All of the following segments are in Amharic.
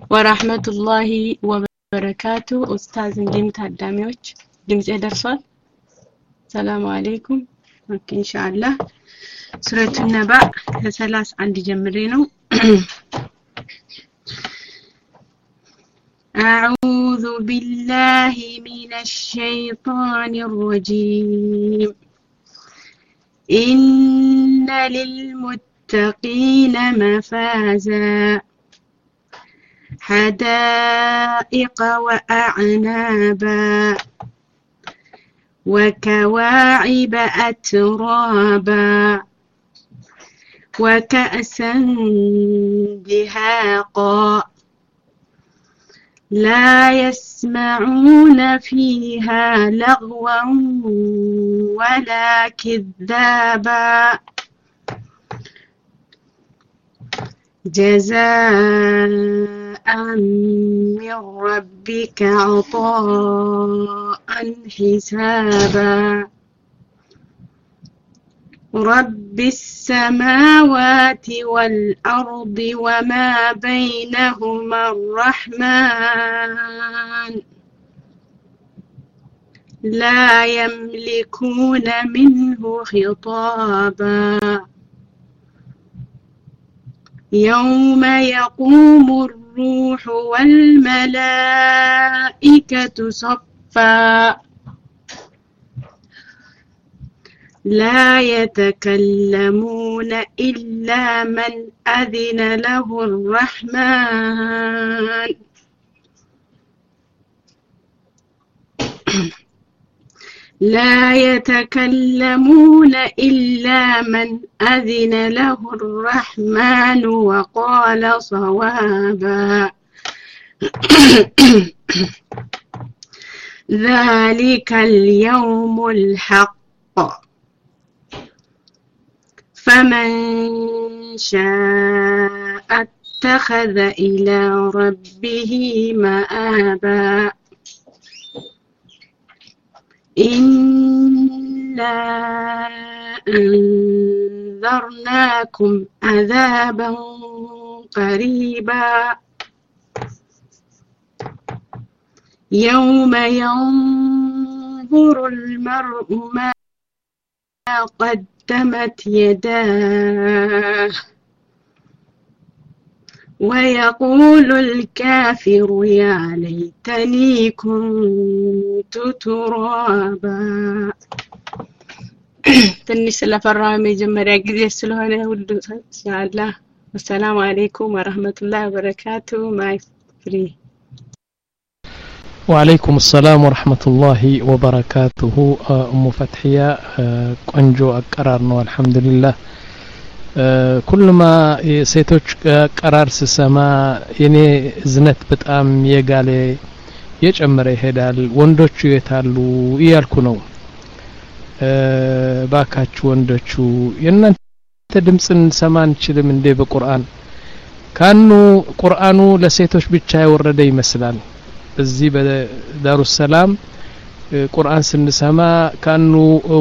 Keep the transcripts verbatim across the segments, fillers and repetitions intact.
ورحمة الله وبركاته. أستاذ نديم تعداميوش دمز إدرسال. السلام عليكم. إن شاء الله سورة النبأ ثلاث عندي جمرينو. أعوذ بالله من الشيطان الرجيم. إن للمتقين مفازا حدائق وأعنابا وكواعب أترابا وكأسا دهاقا لا يسمعون فيها لغوا ولا كذابا جزاء من ربك عطاء حسابا رب السماوات والأرض وما بينهما الرحمن لا يملكون منه خطابا يوم يقوم الروح والملائكة صفا لا يتكلمون إلا من أذن له الرحمن لا يتكلمون إلا من أذن له الرحمن وقال صوابا ذلك اليوم الحق فمن شاء اتخذ إلى ربه مآبا إنا أنذرناكم عذابا قريبا يوم ينظر المرء ما قدمت يداه ويقول الكافر يا ليتني كنت ترابا. تنش لفرام جمرة جديد سلوهنا ولد إن شاء الله. والسلام عليكم ورحمة الله وبركاته. ماي فري. وعليكم السلام ورحمة الله وبركاته. أم فتحية قنجو أقرارنا والحمد لله. كل ما سيتوش قرار سسما يني زنت بتام يقالي يجمر يهدال وندوچو يتالو يالكو نو باكاچو وندوچو ينانت دمصن سمان چلم اندي بقرآن كانو قرآنو لسيتوش ብቻ يورده ይመስላል። እዚህ በዳሩ ሰላም ቁርአን ስንሰማ ካኑ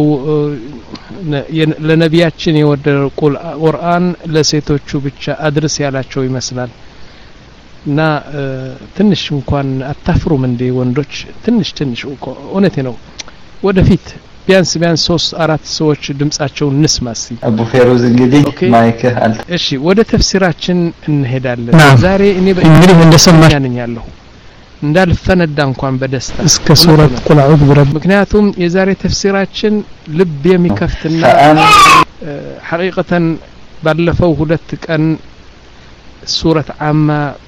ለነቢያችን የወደደው ቁርአን ለሴቶቹ ብቻ አድርስ ያላቸው ይመስላል እና ትንሽ እንኳን አታፍሩም እንዴ ወንዶች? ትንሽ ትንሽ እውነቴ ነው። ወደፊት ቢያንስ ቢያንስ ሶስት አራት ሰዎች ድምጻቸውን እንስማሲ። አቡ ፌሩዝ እንግዲህ ማይክ አለ። እሺ ወደ ተፍሲራችን እንሄዳለን። ዛሬ እኔ እንግዲህ እንደሰማኝ ያለሁ እንዳልፈነዳ እንኳን በደስታ እስከ ሱረት ቁል አዑዙ ቢረብ ምክንያቱም የዛሬ ተፍሲራችን ልብ የሚከፍትና ሐቂቀተን ባለፈው ሁለት ቀን ሱረት አማ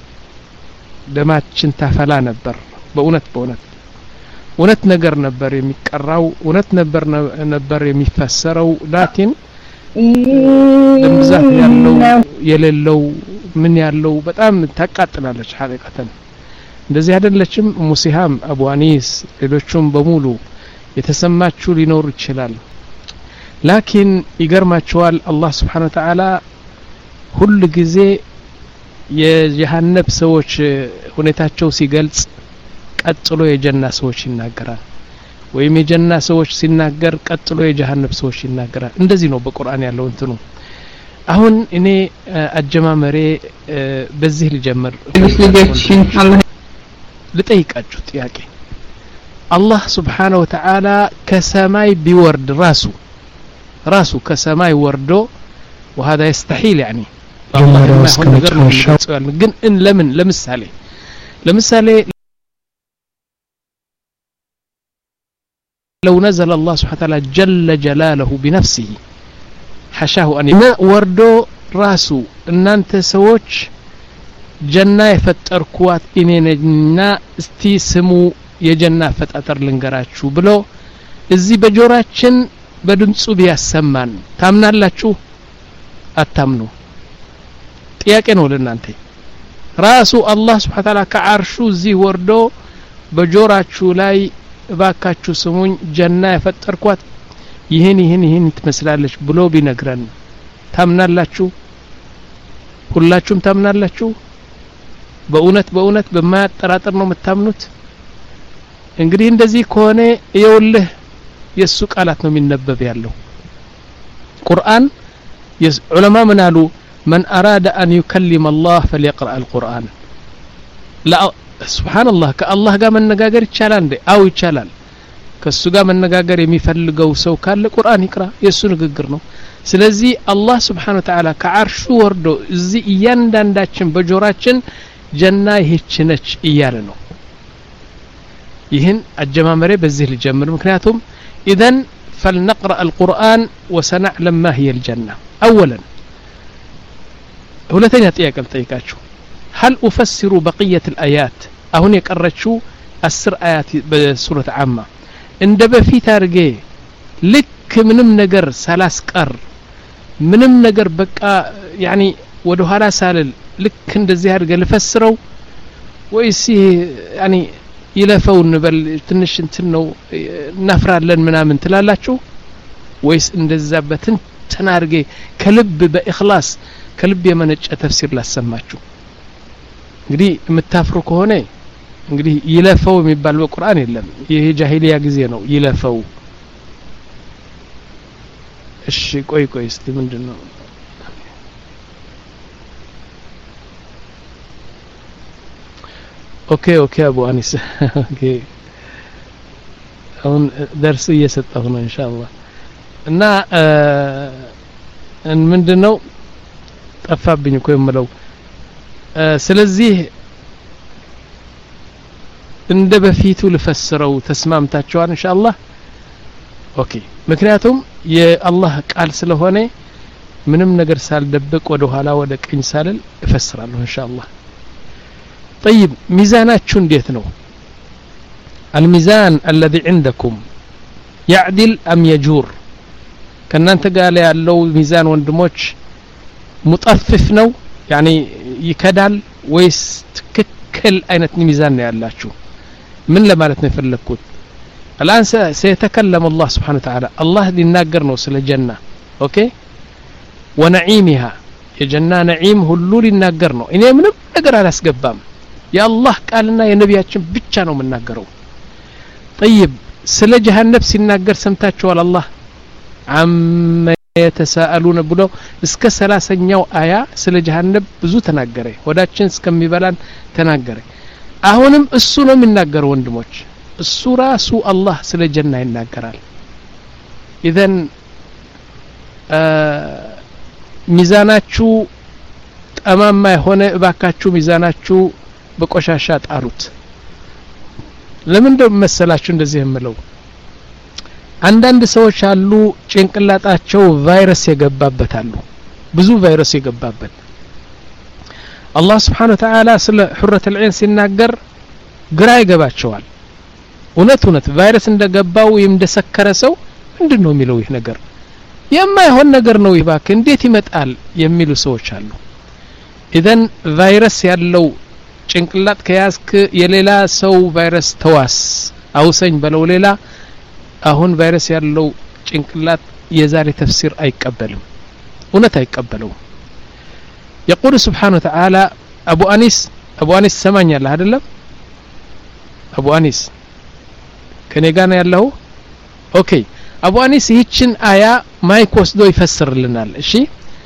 ደማችን ታፈላ ነበር። በእውነት በእውነት እውነት ነገር ነበር የሚቀራው፣ እውነት ነበር ነበር የሚፈሰረው። ላኪን ለምዛት ያለው የሌለው ምን ያለው በጣም ታቃጥላለች ሐቂቀተን። እንደዚህ አይደለችም? ሙሲሃም አቡ አኒስ ሌሎችም በሙሉ የተሰማችሁ ሊኖር ይችላል። ላኪን ይገርማቸዋል አላህ Subhanahu Wa Ta'ala ሁሉ ጊዜ የጀሃነም ሰዎች ሁኔታቸው ሲገልጽ ቀጥሎ የጀና ሰዎች ይናገራል፣ ወይም የጀና ሰዎች ሲናገር ቀጥሎ የጀሃነም ሰዎች ይናገራል። እንደዚህ ነው በቁርአን ያለው እንትኑ አሁን እኔ አጀማመሬ በዚህ ልጀምር ልጠይቃችሁ ጥያቄ አላህ Subhanahu Wa Ta'ala ከሰማይ ቢወርድ ራሱ ራሱ ከሰማይ ወርዶ وهذا يستحيل يعني الله ما يكون ነገር ነው ግን ان ለምን ለምሳሌ ለምሳሌ لو نزل الله سبحانه وتعالى جل جلاله بنفسه حشاه أن وردو راسو እናንተ ሰዎች ጀና የፈጠርኳት እኔ ነኝና እስቲ ስሙ የጀና ፈጣጠር ልንገራችሁ ብሎ እዚህ በጆራችን በድምጹ ቢያሰማን ታምናላችሁ አታምኑ ጥያቄ ነው ለእናንተ ራሱ አላህ Subhanahu Wa Ta'ala ከአርሹ እዚህ ወርዶ በጆራችሁ ላይ ባካችሁ ስሙኝ ጀና የፈጠርኳት ይሄን ይሄን ይሄን ትመስላለች ብሎ ቢነግረን ታምናላችሁ ሁላችሁም ታምናላችሁ በእውነት በእውነት በማያጠራጥር ነው የምታምኑት እንግዲህ እንደዚህ ከሆነ ይኸውልህ የሱ ቃላት ነው የሚነበብ ያለው ቁርአን ዑለማ ምን አሉ من أراد أن يكلم الله فليقرأ القرآن لا سبحان الله كالله قام النجاجر يتشالان دي أو يتشالان كالسو قام النجاجر يميفلقوا سو كان القرآن يقرأ يسون قرنو سلزي الله سبحانه وتعالى كعرشو وردو زي يندان داتشن بجوراتشن جنة هيتشنش إيالنو يهن الجمامري بزيه الجمر مكناتهم إذن فلنقرأ القرآن وسنعلم ما هي الجنة أولا ሁለተኛ ጥያቄ ልጠይቃችሁ هل أفسر بقية الآيات አሁን የቀረችው አስር አያት በሱረት አማ እንደ በፊት አርጌ ልክ ምንም ነገር ሳላስቀር ምንም ነገር በቃ يعني ወደ ኋላ ሳልል ልክ እንደዚህ አርገ ልፈስረው ወይስ يعني ይለፈው እንበል ትንሽ እንትን ነው እናፍራለን ምናምን ትላላችሁ ወይስ እንደዛ በትንተና አርጌ ከልብ በእخلاص ከልብ የመነጨ ተፍሲር ላሰማችሁ እንግዲህ የምታፍሩ ከሆነ እንግዲህ ይለፈው የሚባል በቁርአን የለም ይሄ ጃሂሊያ ጊዜ ነው ይለፈው እሺ ቆይ ቆይ እስቲ ምንድነው ኦኬ ኦኬ አቡ አኒስ ኦኬ አሁን درس እየሰጠሁ ነው ኢንሻአላህ እና እን ምንድነው ጠፋብኝ እኮ የምለው ስለዚህ እንደ በፊቱ ልፈስረው ተስማምታችኋል ኢንሻአላህ ኦኬ ምክንያቱም የአላህ ቃል ስለሆነ ምንም ነገር ሳልደብቅ ወደ ኋላ ወደ ቀኝ ሳልል እፈስራለሁ ኢንሻአላህ طيب ميزاناችሁ እንዴት ነው الميزان الذي عندكم يعدل ام يجور ከናንተ ጋር ያለው ሚዛን ወንድሞች مطفف ነው يعني ይከዳል ወይስ ትክክል አይነት ሚዛን ነው ያላችሁ ምን ለማለት ነው የፈለኩት الان سيتكلم الله سبحانه وتعالى الله ሊናገር ነው ስለ ጀና ኦኬ ونعيمها የጀና ነዒም ሁሉ ሊናገር ነው እኔ ምንም ነገር አላስገባም የአላህ ቃልና የነቢያችን ብቻ ነው የምናገረው طيب ስለ ጀሃነም ሲናገር ሰምታችኋል አላህ عم يتساءلون ብሎ እስከ ሰላሳኛው አያ ስለ ጀሃነም ብዙ ተናገረ ወዳችን እስከሚበላን ተናገረ አሁንም እሱ ነው የሚናገረው ወንድሞች እሱ ራሱ አላህ ስለ ጀና ይናገራል ኢዘን ሚዛናችሁ ጠማማ የሆነ እባካችሁ ሚዛናችሁ በቆሻሻ ጣሩት ለምን እንደመሰላችሁ እንደዚህ የምለው አንዳንድ ሰዎች አሉ ጭንቅላታቸው ቫይረስ የገባበታሉ ብዙ ቫይረስ የገባበት አላህ Subhanahu Wa Ta'ala ስለ ሁረት العين ሲናገር ግራ ይገባቸዋል እውነት እውነት ቫይረስ እንደገባው እንደሰከረ ሰው ምንድነው የሚለው ይህ ነገር የማይሆን ነገር ነው ይባክ እንዴት ይመጣል የሚሉ ሰዎች አሉ ኢዘን ቫይረስ ያለው ጭንቅላት ከያዝክ የሌላ ሰው ቫይረስ ተዋስ አውሰኝ በለው ሌላ አሁን ቫይረስ ያለው ጭንቅላት የዛሬ ተፍሲር አይቀበልም እውነት አይቀበለው يقول سبحانه وتعالى ابو انيس ابو انيس سمعني አይደለም ابو انيس ከኔ ጋር ነው ያለው ኦኬ ابو انيس ይህችን አያ ማይክ ወስዶ ይፈስርልናል እሺ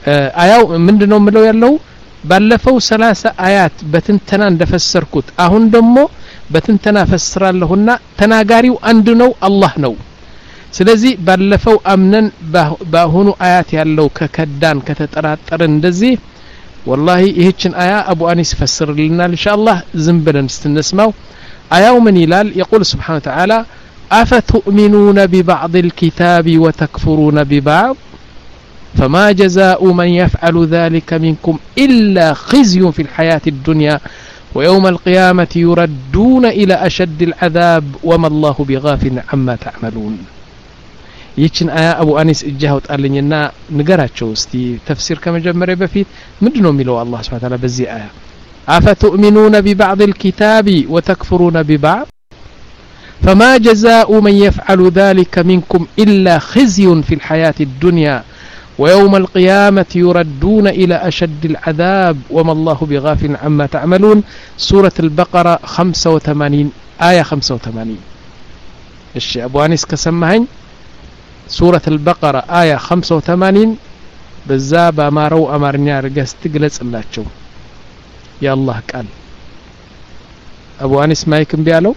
አያው ምንድነው ምለው ያለው ባለፈው ሰላሳ አያት በትንተና እንደፈሰርኩት አሁን ደግሞ በትንተና ፈስራለሁና ተናጋሪው አንድ ነው አላህ ነው ስለዚህ ባለፈው አምነን ባሁኑ አያት ያለው ከከዳን ከተጠራጠረን እንደዚህ والله ይህችን አያ አቡ አኒስ ፈስርልናል ኢንሻአላህ ዝም ብለን ስትነስማው አያው ምን ይላል يقول سبحانه وتعالى أفتؤمنون ببعض الكتاب وتكفرون ببعض فما جزاء من يفعل ذلك منكم إلا خزي في الحياة الدنيا ويوم القيامة يردون إلى أشد العذاب وما الله بغافل عما تعملون ይችን አያ አቡ አኒስ እጃው ጣልኝና ንገራቸው እስቲ ተፍሲር ከመጀመሪያ በፊት ምንድነው የሚለው አላህ Subhanahu Wa Ta'ala በዚህ አያ أفتؤمنون ببعض الكتاب وتكفرون ببعض فما جزاء من يفعل ذلك منكم إلا خزي في الحياة الدنيا ويوم القيامة يردون إلى أشد العذاب وما الله بغافل عما تعملون سورة البقرة خمسة وثمانين آية خمسة وثمانين الشيء أبو أنيس كسمهن سورة البقرة آية خمسة وثمانين بالزاب أمارو أمارنيا رجس تجلس الله شو يا الله قال أبو أنيس ما يكن بيالو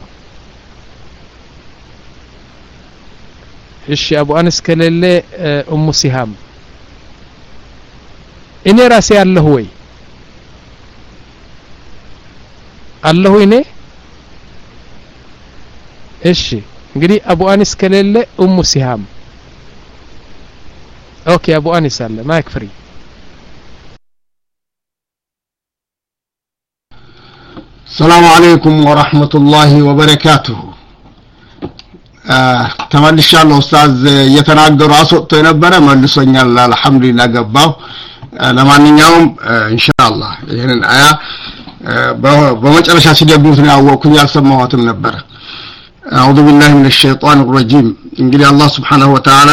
الشيء أبو أنيس كلله أم سهام إني راسي الله هوي الله هو إني إيش እንግዲህ አቡ አኒስ ከሌለ ኡሙ ሲሃም ኦኬ አቡ አኒስ አለ ማይክ ፍሪ ሰላም አለይኩም ወራህመቱላሂ ወበረካቱሁ ተመልሻለሁ ኡስታዝ እየተናገሩ አስወጥቶ የነበረ መልሶኛል አልহামዱሊላህ ገባው ለማንኛውም ኢንሻአላህ ይሄንን አያ በመጨረሻ ሲደግሙት ነው ያወቅኩኝ ያልሰማሁትም ነበር أعوذ بالله من الشيطان الرجيم إنجيل الله سبحانه وتعالى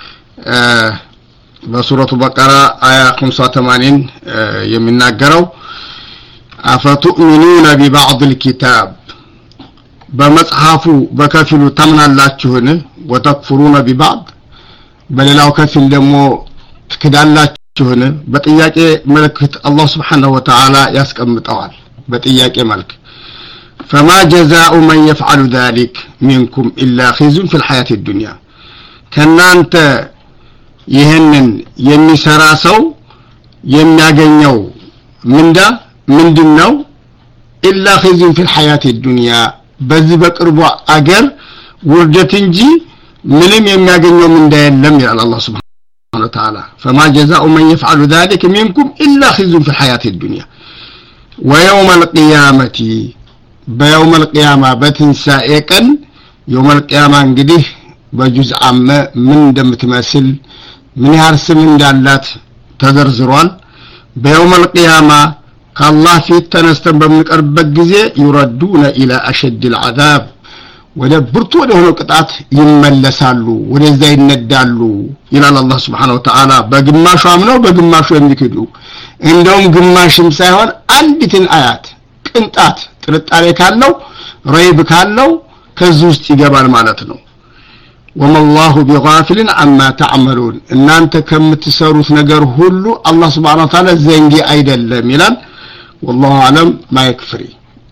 بسورة البقرة آية خمسة وثمانين يمنا قروا أفتؤمنون ببعض الكتاب بمصحفوا بكفلوا تمنى الله تهنه وتكفرون ببعض بل لا كفل دمو تكدى الله تهنه بطياك ملكة الله سبحانه وتعالى يسكم طوال بطياك ملك فما جزاء من يفعل ذلك منكم إلا خزي في الحياة الدنيا كان أنت يهنن يمسرا سو يمياغنيو من دا من دنو إلا خزي في الحياة الدنيا بذي بقربوا أجر وردتنجي منم يمياغنيو من دا لم يعلى الله سبحانه وتعالى فما جزاء من يفعل ذلك منكم إلا خزي في الحياة الدنيا ويوم القيامة بيوم القيامة بتنسائكن يوم القيامة انقده بجزء عامة من دم تمثل من يارس من دالات تدرزرون بيوم القيامة كالله في التنستن بمنك أربك جزي يردون إلى أشد العذاب ودبرتوا لهم قطعات يملسالو ولزي ندالو إلى الله سبحانه وتعالى بقماشو عملو بقماشو يملكدو عندهم قماشم سيهون عندتين آيات كنتات ጥርጣሬ ካለው ረይብ ካለው ከዚህ ውስጥ ይገባል ማለት ነው ወመላሁ ቢጋፊልን አማ ተዕመሉን እናንተ ከምትሰሩት ነገር ሁሉ አላህ Subhanahu Wa Ta'ala ዘንጊ አይደለም ይላል والله اعلم ما يكفري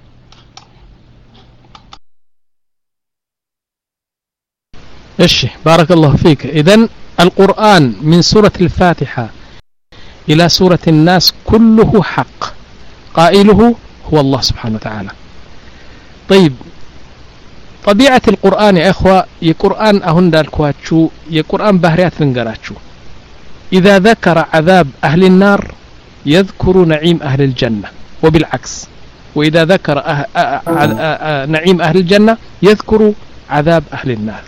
እሺ بارك الله فيك اذا القرآن من سورة الفاتحة إلى سورة الناس كله حق قائله هو الله سبحانه وتعالى طيب طبيعة القرآن يا إخوة يقرآن أهن دالكواتشو يقرآن بهريات ننقراتشو إذا ذكر عذاب أهل النار يذكر نعيم أهل الجنة وبالعكس وإذا ذكر أه أه أه أه نعيم أهل الجنة يذكر عذاب أهل النار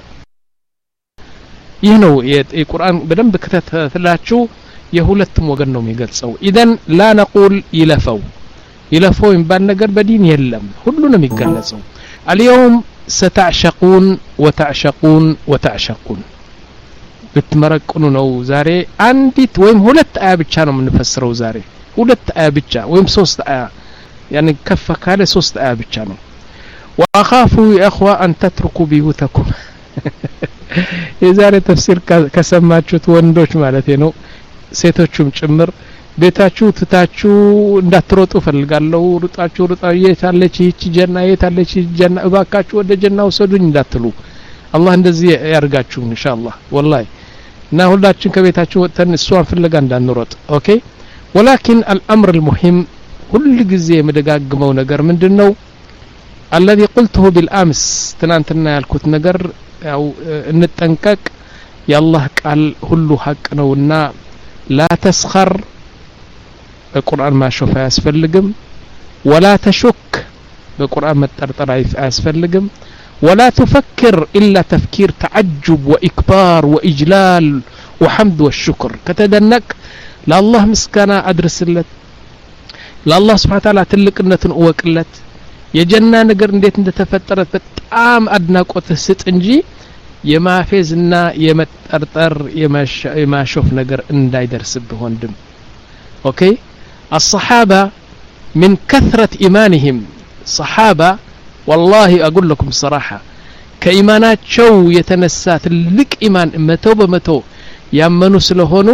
يهنو القرآن بدن بكتثلاتشو يهولتم وقنهم يقلسوا إذن لا نقول يلفوا يلفوا ينبان نقر بدين يلم كلنا ميقلسوا اليوم ستعشقون وتعشقون وتعشقون بتمرقنوا نو زاري عندي ويم هولت آية بتشا نو منفسروا زاري هولت آية بتشا ويم سوست آية يعني كفك هذا سوست آية بتشا نو وأخافوا يا أخوة أن تتركوا بيوتكم يزاري تفسير كسماتشو توندوش مالتي نو ሴቶቹም ጭምር ቤታችሁ ትታችሁ እንዳትሮጡ ፈልጋለሁ ሩጣችሁ ሩጣው የታለች ይህች ጀና የታለች ጀና እባካችሁ ወደ ጀና ወሰዱኝ እንዳትሉ አላህ እንደዚህ ያርጋችሁ ኢንሻአላህ ወላሂ እና ሁላችን ከቤታችን ወጥተን እሷን ፍለጋ እንዳንሮጥ ኦኬ ولكن الامر المهم ሁሉ ጊዜ የምደጋግመው ነገር ምንድነው الذي قلته بالامس ትናንትና ያልኩት ነገር ያው እንጠንቀቅ የአላህ ቃል ሁሉ ሐቅ ነውና لا تسخر በቁርአን ማሾፍ አያስፈልግም ولا تشك በቁርአን መጠርጠር አያስፈልግም ولا تفكر الا تفكير تعجب واكبار واجلال وحمد والشكر كتدنك لله مسكنا ادرسለት لله سبحانه وتعالى ትልቅነቱን እወቅለት የጀና ነገር እንዴት እንደተፈጠረት በጣም አድናቆት ስጥ እንጂ የማፌዝና የመጠርጠር የማሾፍ ነገር እንዳይደርስብህ ወንድም ኦኬ الصحابه من كثرة ايمانهم صحابه والله اقول لكم صراحه كايماناتቸው የተነሳ ትልቅ ኢማን መቶ በመቶ ያመኑ ስለሆኑ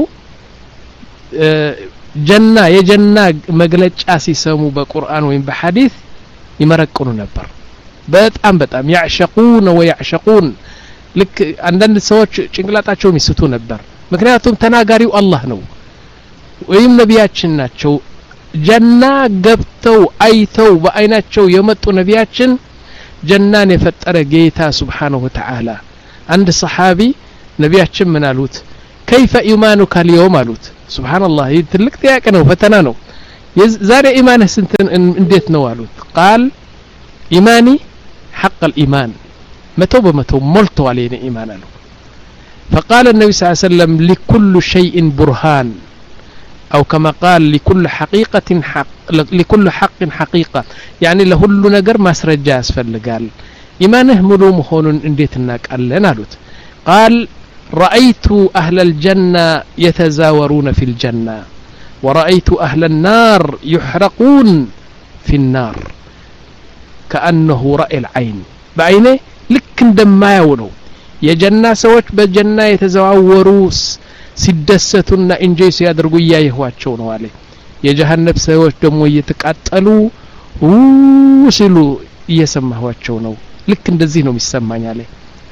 ጀና የጀና መግለጫ ሲሰሙ በቁርአን ወይም በሐዲስ ይመረቅኑ ነበር በጣም በጣም ያዕሸቁን ወያዕሸቁን ልክ አንዳንድ ሰዎች ጭንቅላታቸው ይስቱ ነበር ምክንያቱም ተናጋሪው አላህ ነው ወይም ነቢያችን ናቸው ጀና ገብተው አይተው በአይናቸው የመጡ ነቢያችን ጀናን የፈጠረ ጌታ Subhanahu Wa Ta'ala አንድ ሰሃቢ ነቢያችን ምን አሉት كيف ايمانك اليوم አሉት سبحان الله ትልቅ ጥያቄ ነው ፈተና ነው ዛሬ ኢማንህ ስንት እንዴት ነው አሉት قال ايماني حق الايمان متى بمتى ملتو علينا ايمان له فقال النبي صلى الله عليه وسلم لكل شيء برهان أو كما قال لكل حقيقة حق لكل حق حقيقة يعني لهل نجر ما سرجع أسفل قال إيمانه ملو مخون انديت الناك ألنا لوت قال رأيت أهل الجنة يتزاورون في الجنة ورأيت أهل النار يحرقون في النار كأنه رأي العين بعينه لك دم يونو የጀና ሰዎች በጀና የተዘዋወሩስ ሲደሰቱና እንጆይ ሲያደርጉ ያይኋቸው ነው አለ የጀሃነም ሰዎች ደግሞ እየተቃጠሉ ሲሉ እየሰማኋቸው ነው ልክ እንደዚህ ነው የሚሰማኝ አለ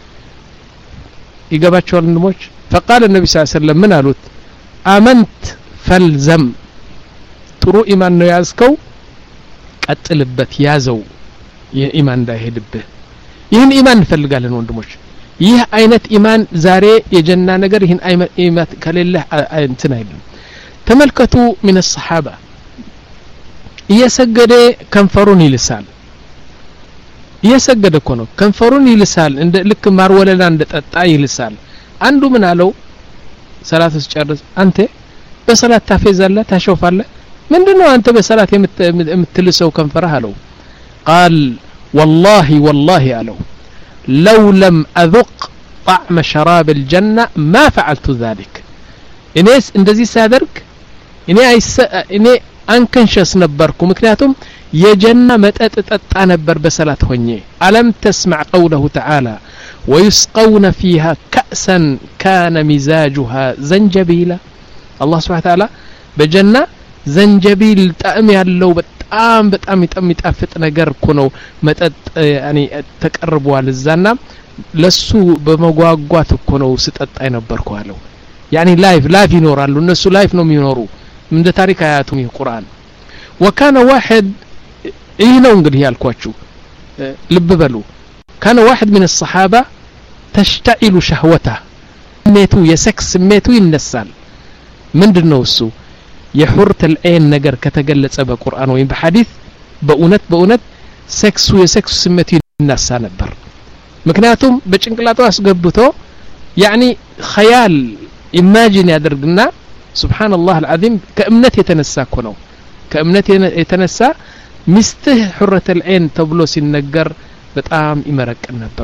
ይገባቸዋል እንደሞች فقال النبي صلى الله عليه وسلم ምን አሉት አመንት ፈልዘም ጥሩ ኢማን ነው ያዝከው ቀጥልበት ያዘው የኢማን እንዳይሄድብህ ይህን ኢማን እንፈልጋለን ወንድሞች ይህ አይነት ኢማን ዛሬ የጀና ነገር ይህን አይነት ከሌለ እንትን አይደለም ተመልከቱ من الصحابه እየሰገደ ከንፈሩን ይልሳል እየሰገደ እኮ ነው ከንፈሩን ይልሳል እንደ ልክ ማር ወለላ እንደ ጠጣ ይልሳል አንዱ ምን አለው ሰላት ሲጨርስ አንተ በሰላት ታፈዛለህ ታሾፋለህ ምንድነው አንተ በሰላት የምትልሰው ከንፈርህ አለው قال والله والله አለው لو لم أذق طعم شراب الجنة ما فعلت ذلك إنيس اندزي سادرك إني أيس إني أنكنشس نبركم مكنياتهم يجنة متأتت نبر بسلات هني ألم تسمع قوله تعالى ويسقون فيها كأسا كان مزاجها زنجبيلا الله سبحانه وتعالى بجنة زنجبيل تأمي اللو በጣም በጣም ይጣም ይጣፍጥ ነገር እኮ ነው መጠጥ ያኒ ተቀርቧል እዛና ለሱ በመጓጓት እኮ ነው ስጠጣ የነበርኩ አለው ያኒ ላይፍ ላይፍ ይኖራሉ እነሱ ላይፍ ነው የሚኖሩ እንደ ታሪክ አያቱም ይቁርአን وكان واحد ይህ ነው እንግዲህ ያልኳችሁ ልብ በሉ كان واحد من الصحابه تشتعل شهوته ስሜቱ የሴክስ ስሜቱ ይነሳል ምንድነው እሱ የሁርት العين ነገር ከተገለጸ በቁርአን ወይም በሐዲስ በእውነት በእውነት ሴክሱ የሴክስ ስሜት ይነሳ ነበር ምክንያቱም በጭንቅላቱ አስገብቶ ያኒ خيال ኢማጂን ያደርግና سبحان الله العظيم ከእምነት የተነሳ እኮ ነው ከእምነት የተነሳ ሚስትህ ሁርት العين ተብሎ ሲነገር በጣም ይመረቅን ነበር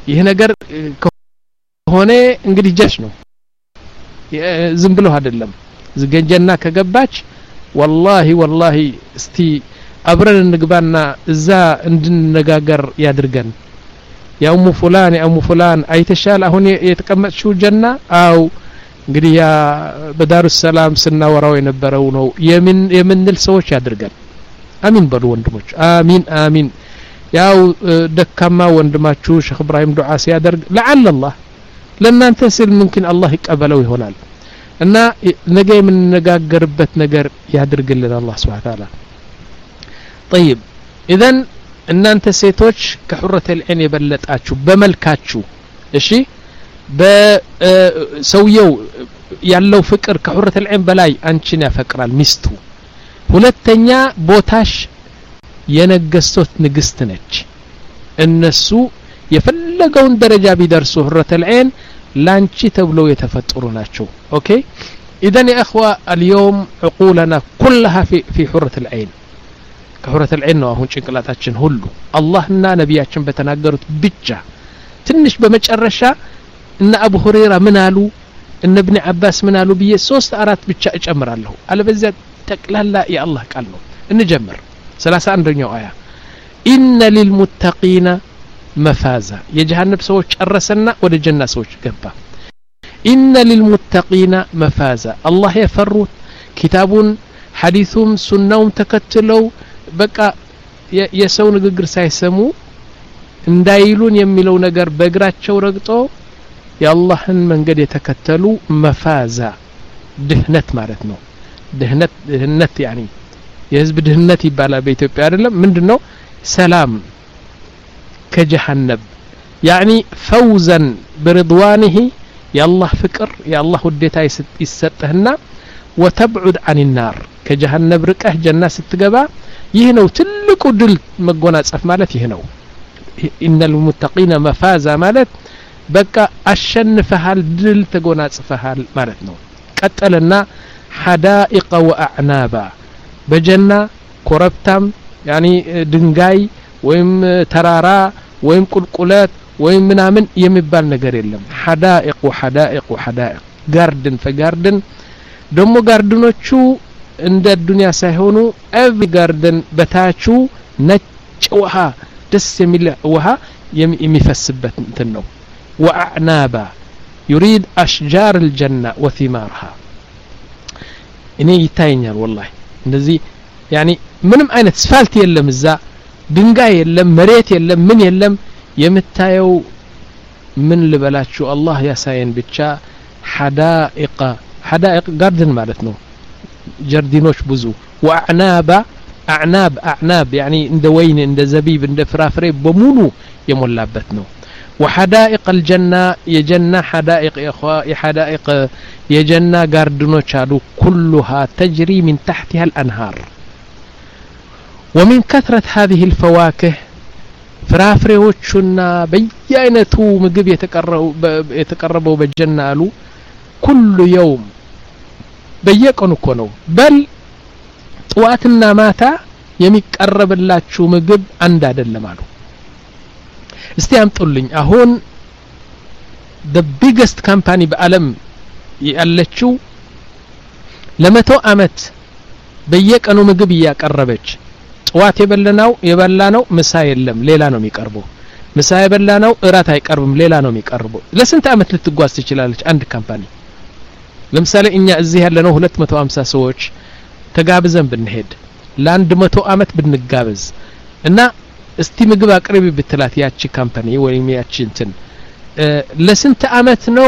ይሄ ነገር ከሆነ እንግዲህ ጀሽ ነው ዝም ብሎ አይደለም ዝገንጀና ከገባች والله والله እስቲ አብረን እንግባና እዛ እንድንነጋገር ያድርገን ያውሙ ፉላን ያውሙ ፉላን አይተሻል አሁን የተቀመጥሽው ጀና አው እንግዲህ ያ በዳሩ ሰላም ስናወራው የነበረው ነው የምን የምንል ሰዎች ያድርገን አሚን በሉ ወንድሞች አሚን አሚን ያው ደካማ ወንድማችሁ ሼክ ኢብራሂም ዱዓ ሲያደርግ لعل الله ለእናንተ ሲል ممكن الله ይቀበለው ይሆናል እና ነገ የምንነጋገርበት ነገር ያድርግልን አላህ Subhanahu Wa Ta'ala طيب اذا እናንተ ሴቶች ከሁረት العين የበለጣችሁ በመልካችሁ እሺ በሰውየው ያለው ፍቅር ከሁረት العين በላይ አንቺን ያፈቅራል ሚስቱ ሁለተኛ ቦታሽ የነገስቶት ንግስት ነች እነሱ የፈለገውን ደረጃ ቢደርሱ ሁረት العين ላንቺ ተብለው የተፈጠሩ ናቸው ኦኬ اذا يا اخوه اليوم عقولنا كلها في في حرة العين كحرة العين ነው አሁን ጭንቅላታችን ሁሉ አላህና ነብያችን በተናገሩት ብቻ ትንሽ በመጨረሻ እና አቡ ሁረይራ ምን አሉ እነ ኢብኑ አባስ ምን አሉ ብዬ ሶስት አራት ብቻ እጨምራለሁ አለበዚያ ጠቅላላ የአላህ ቃል ነው እንጀምር ሰላሳ አንደኛው አያ ኢነ ሊልሙተቂና መፋዛ የጀሃነም ሰዎች ጨረሰና ወደ ጀና ሰዎች ገባ ኢነ ሊልሙተቂና መፋዛ አላህ የፈሩት ኪታቡን ሐዲሱም ሱናውም ተከትለው በቃ የሰው ንግግር ሳይሰሙ እንዳይሉን የሚለው ነገር በእግራቸው ረግጦ የአላህን መንገድ የተከተሉ መፋዛ ድህነት ማለት ነው ድህነት ድህነት يعني የህዝብ ድህነት ይባላል በኢትዮጵያ አይደለም ምንድነው ሰላም ከጀሃነም يعني فوزا برضوانه يا الله فكر يا الله وديتا يسطهنا وتبعد عن النار كجهنم رقه جنة ስትገባ ይህ ነው ትልቁ ድል መጎናጸፍ ማለት ይህ ነው ان المتقين مفازا ማለት በቃ አሸንፈሃል ድል ተጎናጽፈሃል ማለት ነው ቀጠለና حدائق واعنابا በጀና ኮረብታም يعني ድንጋይ ወይም ተራራ ወይም ቁልቁለት ወይም ምናምን የሚባል ነገር የለም حدائق وحدائق وحدائق ጋርደን ፈጋርደን ደሞ ጋርደኖቹ እንደ ዱንያ ሳይሆኑ ኤቭሪ ጋርደን በታቹ ነጭ ውሃ ደስ የሚል ውሃ የሚፈስበት እንትን ነው واعنابا يريد اشجار الجنه وثمارها እኔ ይታየኛል والله እንደዚህ يعني ምንም አይነት ስፋልት የለም እዛ ድንጋይ የለም መሬት የለም ምን የለም የምታየው ምን ልበላችሁ አላህ ያሳየን ብቻ حدائق حدائق ጋርደን ማለት ነው ጀርዲኖች ብዙ واعنابا اعناب اعناب يعني እንደ ወይን እንደ ዘቢብ እንደ ፍራፍሬ በሙሉ የሞላበት ነው وحدائق الجنة يجنة حدائق يا اخوة حدائق يجنة ጋርደኖች አሉ كلها تجري من تحتها الانهار ومن كثرة هذه الفواكه ፍራፍሬዎቹና በየአይነቱ ምግብ የተቀረበው የተቀረበው በጀና አሉ كل يوم በየቀኑ እኮ ነው በል ጧትና ማታ የሚቀርብላችሁ ምግብ አንድ አይደለም አሉ እስቲ አምጡልኝ አሁን the biggest company በአለም ያለችው ለመቶ አመት በየቀኑ ምግብ ያቀረበች ጧት የበለናው የበላነው ምሳ የለም ሌላ ነው የሚቀርበው ምሳ የበላነው እራት አይቀርብም ሌላ ነው የሚቀርበው ለስንት አመት ልትጓዝ ትችላለች አንድ ካምፓኒ ለምሳሌ እኛ እዚህ ያለነው ሁለት መቶ ሃምሳ ሰዎች ተጋብዘን ብንሄድ ለአንድ መቶ አመት ብንጋበዝ እና እስቲ ምግብ አቅርቢ ብትላት ያቺ ካምፓኒ ወይም ያቺ እንትን ለስንት አመት ነው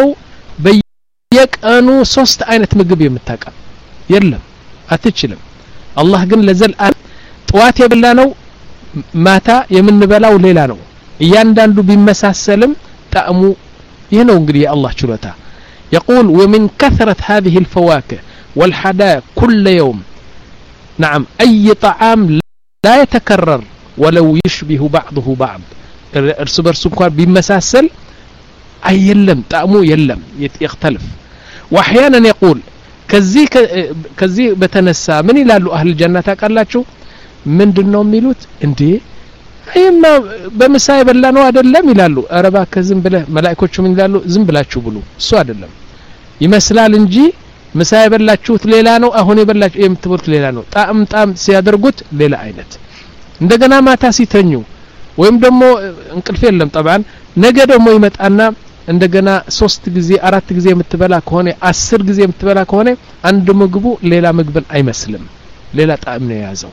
በየቀኑ ሶስት አይነት ምግብ የምታቀርብ የለም አትችልም አላህ ግን ለዘል ጧት የበላነው ማታ የምንበላው ሌላ ነው እያንዳንዱ ቢመሳሰልም ጣዕሙ ይህ ነው እንግዲህ የአላህ ችሎታ يقول ومن كثرة هذه الفواكه والحدائق كل يوم نعم أي طعام لا يتكرر ولو يشبه بعضه بعض እርስ በርሱ እንኳን ቢመሳሰል አይየለም ጣዕሙ የለም يختلف واحيانا يقول ከዚህ ከዚህ በተነሳ ምን ይላሉ አህል ጀነት ታቃላችሁ ምንድነው የሚሉት እንዴ አይማ በምሳ ይበላ ነው አይደለም ይላሉ አረባ ከዝም ብለ መላእክቶቹ ምን ይላሉ ዝም ብላችሁ ብሉ እሱ አይደለም ይመስላል እንጂ ምሳ ይበላችሁት ሌላ ነው አሁን ይበላችሁ የምትበሉት ሌላ ነው ጣም ጣም ሲያደርጉት ሌላ አይነት እንደገና ማታ ሲተኙ ወይም ደግሞ እንቅልፍ የለም طبعا ነገ ደግሞ ይመጣና እንደገና ሶስት ጊዜ አራት ጊዜ የምትበላ ከሆነ አስር ጊዜ የምትበላ ከሆነ አንድ ምግቡ ሌላ ምግብን አይመስልም ሌላ ጣዕም ነው ያዘው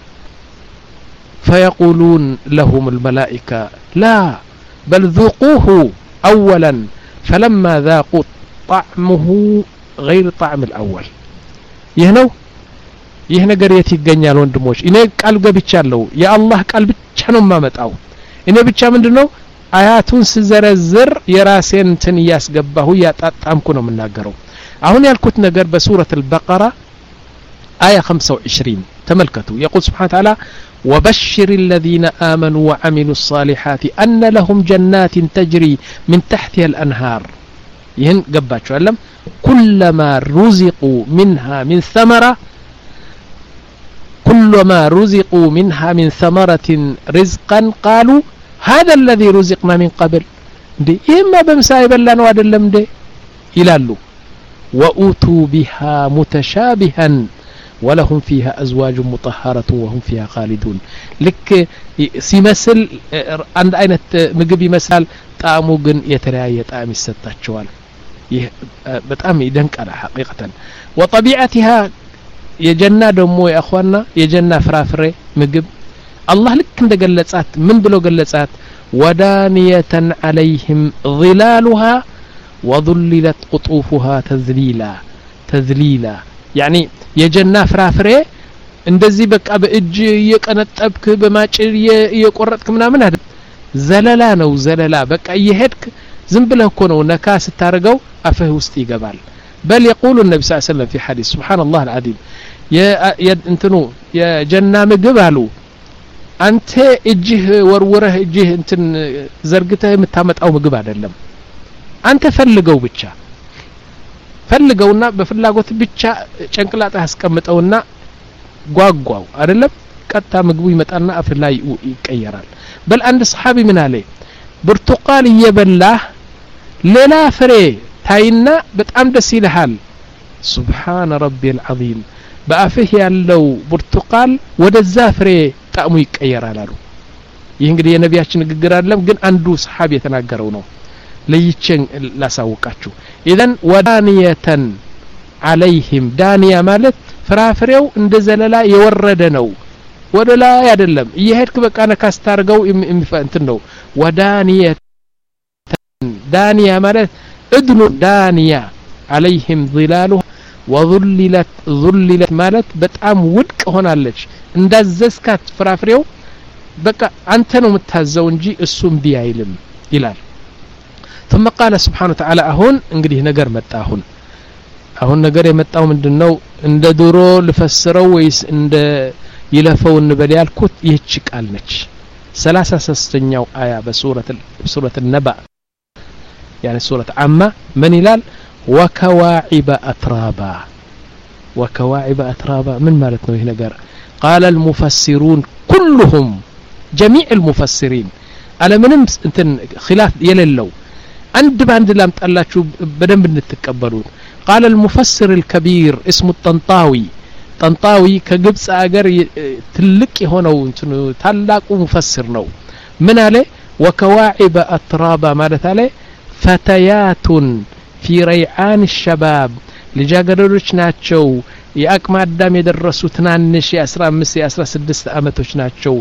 فيقولون لهم الملائكة لا بل ذوقوه أولا فلما ذاقوا طعمه غير طعم الأول يهنو ይህ ነገር የት ይገኛል ወንድሞች እኔ ቃል ገብቻለሁ የአላህ ቃል ብቻ ነው ማመጣው እኔ ብቻ ምንድነው አያቱን ስዘረዝር የራሴን እንትን ያስገባሁ ያጣጣምኩ ነው የምናገረው አሁን ያልኩት ነገር በሱረት البقرة آية خمسة وعشرين تملكتوا يقول سبحانه وتعالى وبشر الذين آمنوا وعملوا الصالحات أن لهم جنات تجري من تحتها الأنهار يهن قباتشو علم كلما رزقوا منها من ثمرة كلما رزقوا منها من ثمرة رزقا قالوا هذا الذي رزقنا من قبل دي إما بمسايب الله نواد اللم دي إلالو وأوتوا بها متشابها ولهم فيها أزواج مطهرة وهم فيها خالدون لك سيمثل عند أين مجبي مثال طعمو جن يتراي طعم الستاتشوال بطعم يدنك على حقيقة وطبيعتها የጀና ደሞ يا اخوانا የጀና ፍራፍሬ ምግብ አላህ ልክ እንደገለጻት ምን ብሎ ገለጻት ودانية عليهم ظلالها وظللت قطوفها تذليلا تذليلا يعني የጀና ፍራፍሬ እንደዚህ በቃ በእጅ የቀነጠብክ በማጭር የቆረጥክ ምናምን አይደል ዘለላ ነው ዘለላ በቃ እየሄድክ ዝም ብለህ እኮ ነው ነካ ስታረገው አፍህ ውስጥ ይገባል بل يقول النبي صلى الله عليه وسلم في حديث سبحان الله العظيم يا انتنو يا جنة ምግብ አሉ አንተ እጅህ ወርወረህ እጅህ እንትን ዘርግተህ የምታመጣው ምግብ አይደለም አንተ ፈልገው ብቻ ፈልገውና በፍላጎት ብቻ ጨንቅላትህ አስቀምጠውና ጓጓው አይደለም ቀጣ ምግቡ ይመጣና አፍ ላይ ይቀየራል በል አንድ ሰሃቢ ምን አለ ብርቱቃል እየበላህ ሌላ ፍሬ ታይና በጣም ደስ ይልሃል ሱብሃን ረቢል ዐዚም በአፍህ ያለው ብርቱቃል ወደዛ ፍሬ ጣዕሙ ይቀየራል አሉ ይህ እንግዲህ የነቢያችን ንግግር አይደለም ግን አንዱ ሰሃቢ የተናገረው ነው ለይቼን ላሳውቃችሁ ኢዘን ወዳንየተን عليهم ዳንያ ማለት ፍራፍሬው እንደ ዘለላ የወረደ ነው ወደ ላይ አይደለም እየሄድክ በቃ ነካስታርገው እንትን ነው ወዳንየተን ዳንያ ማለት ادن دانية عليهم ظلاله وظللت ظللت مالت በጣም ውድቅ ሆናለች እንዳዘዝካት ፍራፍሬው በቃ አንተ ነው የምታዘው እንጂ እሱም ቢያይልም ይላል ثم قال سبحانه وتعالى አሁን እንግዲህ ነገር መጣ አሁን አሁን ነገር የመጣው ምንድነው እንደ ድሮ ልፈስረው ወይስ እንደ ይለፈው እንበል ያልኩት ይህች ቃል ነች ثلاثة وثلاثين አያ በሱረት ሱረት النبأ يعني سورة عامة من يلال وكواعب أترابا وكواعب أترابا من مالتنا هنا قال قال المفسرون كلهم جميع المفسرين على من انتن خلاف يللو عند باند لام تقلاتشو بدن بنتقبلون قال المفسر الكبير اسمه الطنطاوي طنطاوي كجبس اجر تلك هنا انتن تلاقو مفسر نو من عليه وكواعب أترابا مالت عليه فتيات في ريعان الشباب ልጃገረዶች ናቸው የአቅመ አዳም የደረሱ ትናንሽ የ15 የ16 አመቶች ናቸው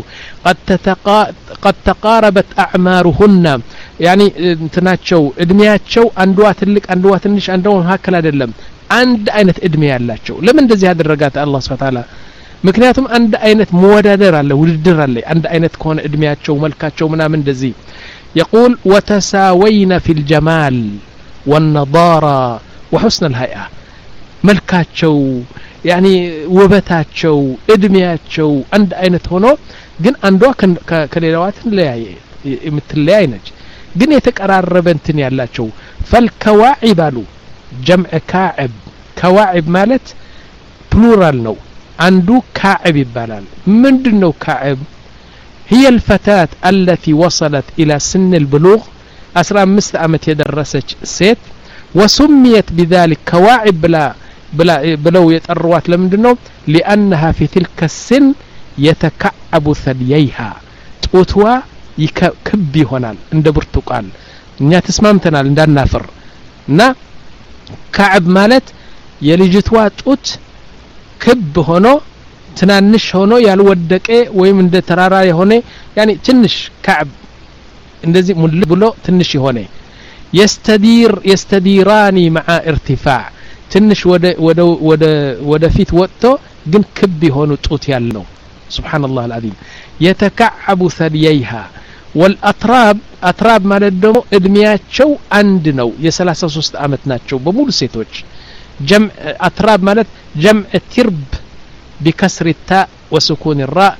قد تقاربت اعمارهن يعني እንትናቸው እድሜያቸው አንዷ ትልቅ አንዷ ትንሽ አንዷ መካከል አይደለም አንድ አይነት እድሜ ያላቸው ለምን እንደዚህ ያደረጋት አላህ Subhanahu Wa Ta'ala ምክንያቱም አንድ አይነት መወዳደር አለ ውድድር አለ አንድ አይነት ከሆነ እድሜያቸው መልካቸው ምናምን እንደዚህ يقول وتساوين في الجمال والنضارة وحسن الهيئة ملكاتشو يعني وبتاتشو ادمياتشو عند አይነት ሆኖ ግን አንዷ ከሌላዋት ለያየ የምትለያይ ነች ግን የተቀራረበ እንትን ያላቸው فالكواعب አሉ جمع كاعب كواعب ማለት ፕሉራል ነው አንዱ ካዕብ ይባላል ምንድነው ካዕብ هي الفتاة التي وصلت إلى سن البلوغ أسرى أمست أمت يدرسج سيت وسميت بذلك كواعب بلا بلا بلو يتروات لمندنو لأنها في تلك السن يتكعب ثدييها توتوا يكب هنا عند برتقال እኛ ተስማምተናል እንዳናፈር እና كعب ማለት የልጅቷ ጡት ክብ ሆኖ ትናንሽ ሆኖ ያልወደቀ ወይም እንደ ተራራ የሆነ يعني ትንሽ كعب እንደዚህ ሙሉ ብሎ ትንሽ የሆነ يستدير يستديران مع ارتفاع ትንሽ ወደ ወደ ወደ ወደፊት ወጥቶ ግን ክብ የሆኑ ጡት ያለው سبحان الله العظيم يتكعب ثدييها والأطراب أطراب ማለት ደግሞ እድሜያቸው አንድ ነው የ33 አመት ናቸው በሙሉ ሴቶች جمع أطراب ማለት جمع ترب بكسر التاء وسكون الراء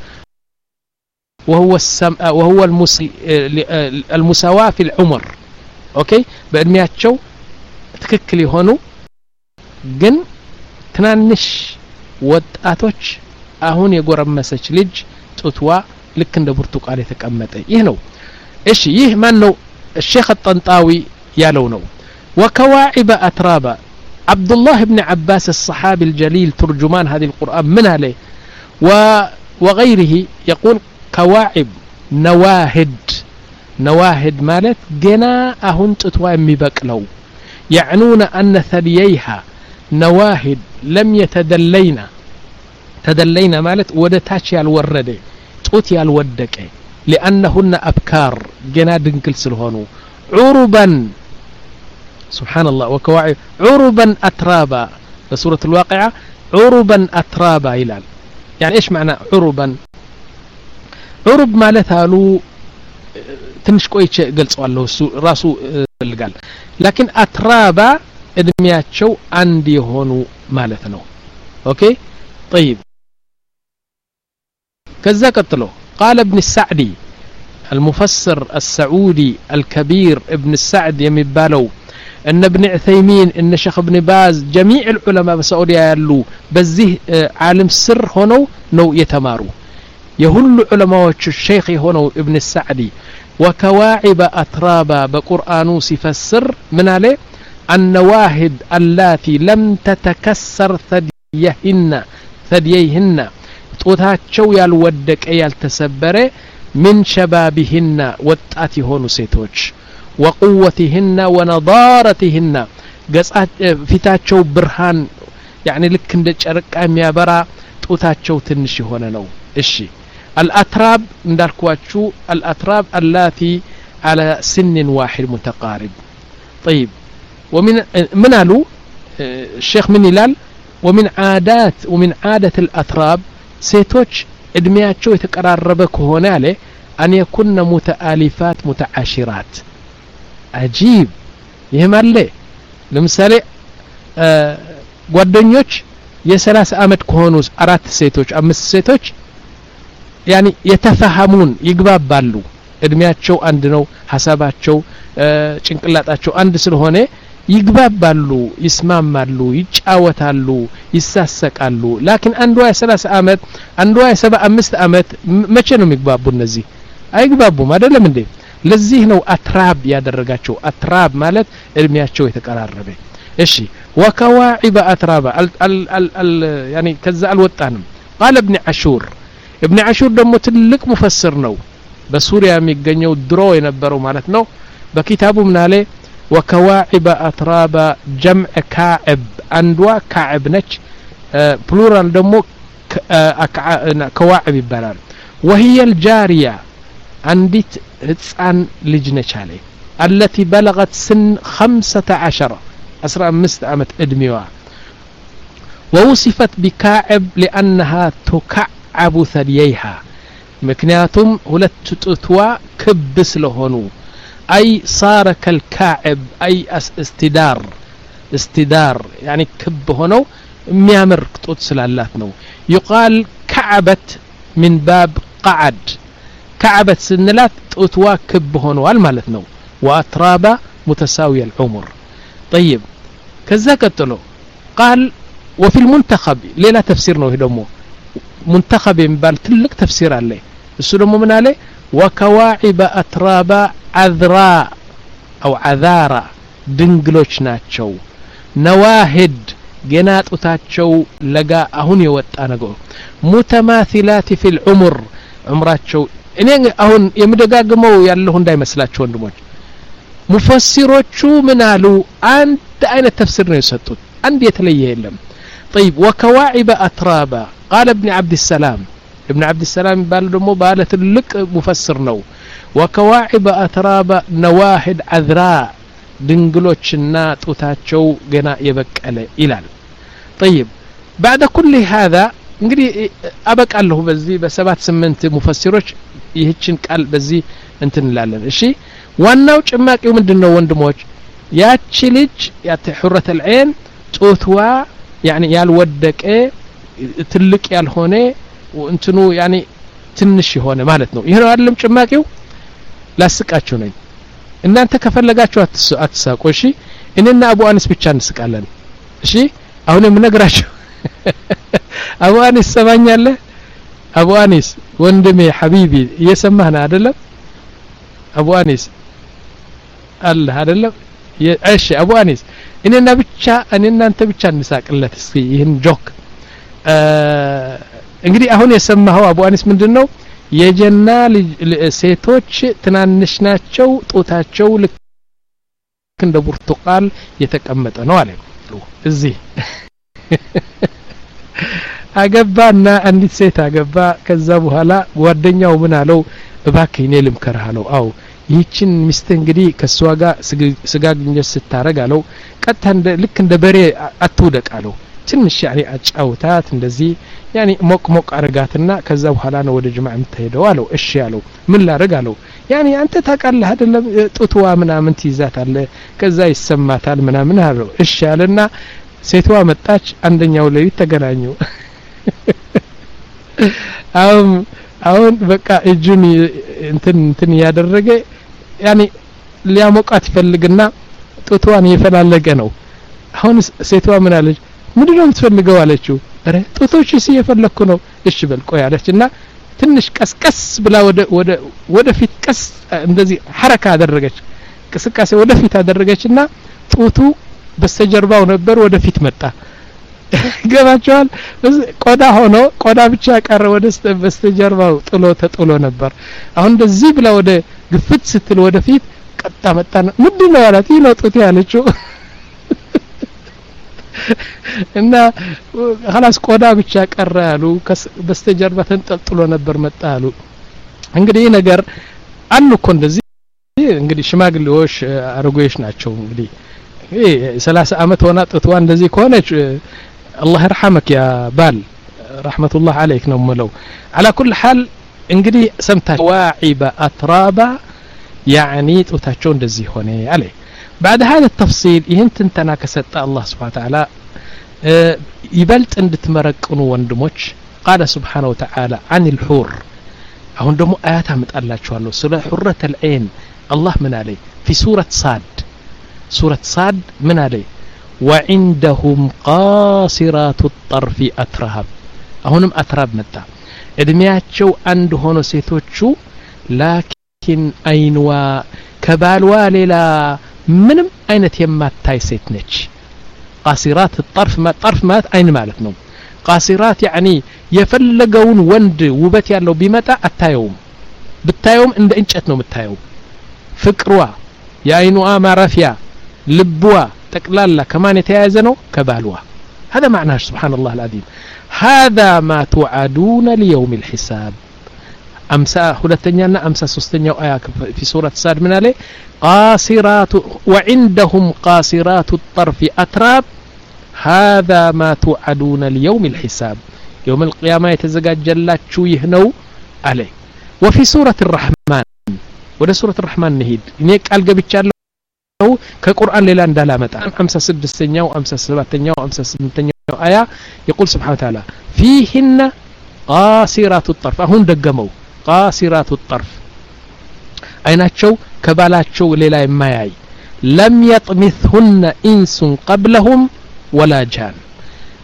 وهو السم وهو المساواة في العمر اوكي በእድሜያቸው ትክክል የሆኑ ግን ትናንሽ ወጣቶች አሁን የጎረመሰች ልጅ ጡትዋ ልክ እንደ ብርቱካን የተቀመጠ ይህ ነው እሺ ይህ ማን ነው الشيخ الطنطاوي ያለው ነው وكواعب أترابا عبد الله بن عباس الصحابي الجليل ترجمان هذه القرآن من عليه وغيره يقول كواعب نواهد نواهد مالت جنا أهن تتوى مبكلو يعنون أن ثدييها نواهد لم يتدلين تدلين مالت ودتاتش الورده توتي الودك لأنهن أبكار جنا دنكل سلهونو عربا سبحان الله وكواعب عربا أترابا بسورة الواقعة عربا أترابا إلال يعني إيش معنى عربا عرب مالتها له تنش كويس قلت والله راسو قال لكن أترابا ادمياتشو عندي هونو مالتنا أوكي طيب كذا قتلو قال ابن السعدي المفسر السعودي الكبير ابن السعد يمبالو ان ابن عثيمين ان شيخ ابن باز جميع العلماء بسعودية يالو بزيه عالم سر هونو نو يتمارو يهل علماء الشيخ هونو ابن السعدي وكواعب أترابا بقرآنو سفسر من عليه النواهد اللاتي لم تتكسر ثديهن ثدييهن ጡታቸው ያልወደቀ ያልተሰበረ من شبابهن ወጣት የሆኑ ሴቶች وقوتهن ونضارتهن ፊታቸው ብርሃን يعني ልክ እንደ ጨርቃ የሚያበራ ጡታቸው ትንሽ የሆነ ነው እሺ الأتراب እንዳልኳችሁ الأتراب اللاتي على سن واحد متقارب طيب ومن من قالوا الشيخ من يلال ومن عادات ومن عادة الأتراب ሴቶች እድሜያቸው የተቀራረበ ከሆነ አለ أن يكون متآلفات متعاشرات عجيب ይሄም አለ ለምሳሌ ጓደኞች የ30 አመት ከሆኑ አራት ሴቶች አምስት ሴቶች يعني يتفاهمون ይግባባሉ እድሜያቸው አንድ ነው ሐሳባቸው ጭንቅላታቸው አንድ ስለሆነ ይግባባሉ ይስማማሉ ይጫወታሉ ይሳሰቃሉ لكن አንዷ የ30 አመት አንዷ የ75 አመት መቼ ነው የሚግባቡ እነዚህ አይግባቡም አይደለም እንዴ ለዚህ ነው አትራብ ያደረጋቸው አትራብ ማለት እድሜያቸው የተቀራረበ እሺ وكواعب أترابا ال ال ال ال يعني كذا الوطانم قال ابن عاشور ابن عاشور ደሞ ትልቅ ሙፈስር ነው በሱሪያ የሚገኘው ድሮ የነበረው ማለት ነው በኪታቡ ምን አለ وكواعب أترابا جمع كاعب أندوا كاعب نج بلورال دمو كواعب يبالال وهي الجارية عندت هتسان لجنة عليه التي بلغت سن خمسة عشر أسرع مست أمت إدميوا ووصفت بكاعب لأنها تكعب ثدييها مكنياتهم ولت تتوا كبس لهونو أي صار كالكاعب أي استدار استدار يعني كب هنا ميامر قطوت سلالاتنا يقال كعبت من باب قعد كعبت سنلات تؤتوا كب هنا والمالتنا وأترابا متساوي العمر طيب كذا قتلوا قال وفي المنتخب ليلا تفسيرنا هدمو منتخب من بال تلك تفسير عليه እሱ ደግሞ ምን አለ ወከዋዒበ አትራባ አዝራ አው አዛራ ድንግሎች ናቸው ነዋሂድ ገና ጡታቸው ለጋ አሁን የወጣ ነገር ሙተማሲላት ፊል ዑምር ዑምራቸው እኔ አሁን የምደጋግመው ያለው እንዳይመስላችሁ ወንድሞች ሙፈሲሮቹ ምን አሉ አንድ አይነት ተፍሲር ነው የሰጡት አንድ የተለየ የለም طيب وكواعب اترابا قال ابن عبد السلام ابن عبد السلام ባለ ደግሞ ባለ ትልቅ ሙፈሲር ነው وكواعب اترابا نواحد عذراء ድንግሎችና ጡታቸው ገና የበቀለ ይላል طيب بعد كل هذا እንግዲህ አበቃለሁ በዚህ በሰባት ስምንት ሙፈሲሮች ይህችን ቃል በዚህ እንትን እንላለን እሺ ዋናው ጭማቂው ምንድነው ወንድሞች ያቺ ልጅ ያተ ሑረተ العين ጡትዋ يعني ያልወደቀ ትልቅ ያልሆነ እንትኑ يعني ትንሽ የሆነ ማለት ነው ይሄ ነው አይደለም ጭማቂው ላስቃችሁ ነኝ እናንተ ከፈለጋችሁ አትሳቁ እሺ እኔና አቡ አኒስ ብቻ እንስቃለን እሺ አሁን የምነግራችሁ አቡ አኒስ ሰማኛለ አቡ አኒስ ወንድሜ ሐቢቢ እየሰማህና አይደለም አቡ አኒስ አላህ አይደለም እሺ አቡ አኒስ እኔና ብቻ እኔና አንተ ብቻ እንሳቅለት እስኪ ይሄን ጆክ እንግዲህ አሁን የሰማኸው አቡ አኒስ ምንድነው የጀና ሴቶች ትናንሽ ናቸው ጡታቸው ልክ እንደ ብርቱካን የተቀመጠ ነው አለ እዚህ አገባና አንዲት ሴት አገባ ከዛ በኋላ ጓደኛው ምን አለው እባክህ እኔ ልምከርህ አለው አው ይህችን ሚስት እንግዲህ ከሷ ጋር ስጋ ግንኙነት ስታረግ አለው ቀጥታ እንደ ልክ እንደ በሬ አትውደቅ አለው ትንሽ ያኔ አጫውታት እንደዚህ ያኔ ሞቅ ሞቅ አረጋትና ከዛ በኋላ ነው ወደ ጅማዕ የምትሄደው አለው እሺ ያለው ምን ላረግ አለው ያኔ አንተ ታውቃለህ አይደለም ጡትዋ ምናምን ትይዛታለ ከዛ ይሰማታል ምናምን አለው እሺ ያለና ሴትዋ መጣች አንደኛው ለይት ተገናኙ አሁን አሁን በቃ እጁን እንትን እንትን ያደረገ ያኔ ሊያሞቃት ይፈልግና ጡትዋን ይፈላለገ ነው አሁን ሴትዋ ምን አለች ምንድነው የምትፈልገው አለችው አረ ጡቶች እሺ የፈለኩ ነው እሺ በል ቆይ አለችና ትንሽ ቀስቀስ ብላ ወደ ወደ ወደፊት ቀስ እንደዚህ ሐረካ አደረገች ቅስቃሴ ወደፊት አደረገችና ጡቱ በስተጀርባው ነበር ወደፊት መጣ ገባቸዋል ቆዳ ሆኖ ቆዳ ብቻ ቀረ ወደ በስተጀርባው ጥሎ ተጥሎ ነበር አሁን እንደዚህ ብላ ወደ ግፍት ስትል ወደፊት ቀጣ መጣ ምንድነው ያላት ይሄ ነው ጡት ያለችው እና خلاص ቆዳ ብቻ ቀረ ያሉ በስተጀርባ ተንጠልጥሎ ነበር መጣ ያሉ እንግዲህ ነገር አሉ እኮ እንደዚህ እንግዲህ ሽማግሌዎች አረጋዮች ናቸው እንግዲህ ሰላሳ አመት ሆና ጡትዋ እንደዚህ ከሆነች الله يرحمك يا بال رحمة الله عليك نملو على كل حال እንግዲህ ሰምታ واعب اترابا يعني ጡታቸው እንደዚህ ሆነ አለ بعد هذا التفصيل ይህን ትንተና ከሰጠ الله سبحانه وتعالى ይበልጥ እንድትመረቅኑ ወንድሞች قال سبحانه وتعالى عن الحور አሁን ደግሞ አያት አመጣላችኋለሁ ስለ ሑረተ العين الله ምን አለ في سورة صاد سورة صاد من عليه وعندهم قاصرات الطرف أتراب هونم أتراب متى ادمياتشو عند هونو سيتوچو لكن أينوا كبالوا للا منم أينت يماتاي سيتنج قاصرات الطرف ما طرف ما أين مالتنا قاصرات يعني يفلقون وند وبت يالو بمتى التايوم بالتايوم عند انشأتنا بالتايوم فكروا يا أينوا ما رفيا لبوا تقلالا كمان يتيازنوا كبالوا هذا معناه سبحان الله العظيم هذا ما توعدون ليوم الحساب أمسا هلتنيانا أمسا سستنيا آية في سورة صاد من عليه قاصرات وعندهم قاصرات الطرف أتراب هذا ما توعدون ليوم الحساب يوم القيامة يتزقى جلات شو يهنو عليه وفي سورة الرحمن وده سورة الرحمن نهيد إنيك ألقى بيتشالو كقرآن ليلا اندالا متى أمسا سدستنيا وأمسا سباتنيا وأمسا سمتنيا آية يقول سبحانه وتعالى فيهن قاصرات الطرف هون دقموا قاصرات الطرف أيناتشو كبالاتشو ليلا يماياي لم يطمثهن إنس قبلهم ولا جان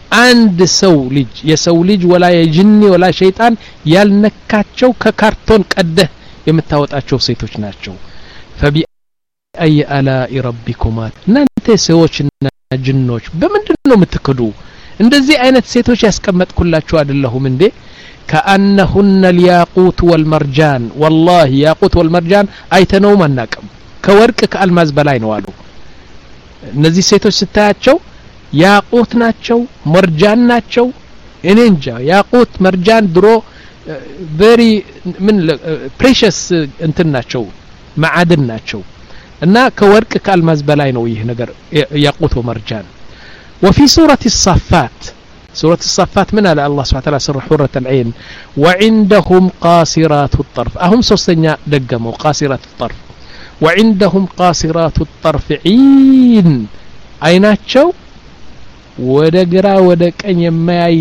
አንድ ሰው ልጅ የሰው ልጅ ወላ የጅኒ ወላ ሸይጣን ያልነካቸው ከካርቶን ቀደህ የምታወጣቸው ሴቶች ናቸው فبأي آلاء ربكما እናንተ ሰዎችና ጅኖች በምንድነው የምትከዱ እንደዚህ አይነት ሴቶች ያስቀመጥኩላችሁ አይደለሁም እንዴ كأنهن الياقوت والمرجان والله ياقوت والمرجان አይተነው ማናቀም ከወርቅ ከአልማዝ በላይ ነው አሉ እነዚህ ሴቶች ስታያቸው ያቁት ናቸው መርጃን ናቸው እኔ እንጃ ያቁት መርጃን ድሮ very ምን precious እንትን ናቸው ማዕድን ናቸው እና ከወርቅ ከአልማዝ በላይ ነው ይህ ነገር ያቁት ወመርጃን وفي سورة الصفات سورة الصفات من على الله سبحانه وتعالى سر حرة العين وعندهم قاصرات الطرف أهم سوستنيا دقموا قاصرات الطرف وعندهم قاصرات الطرف عين عيناتشو ወደ ግራ ወደ ቀኝ የማያይ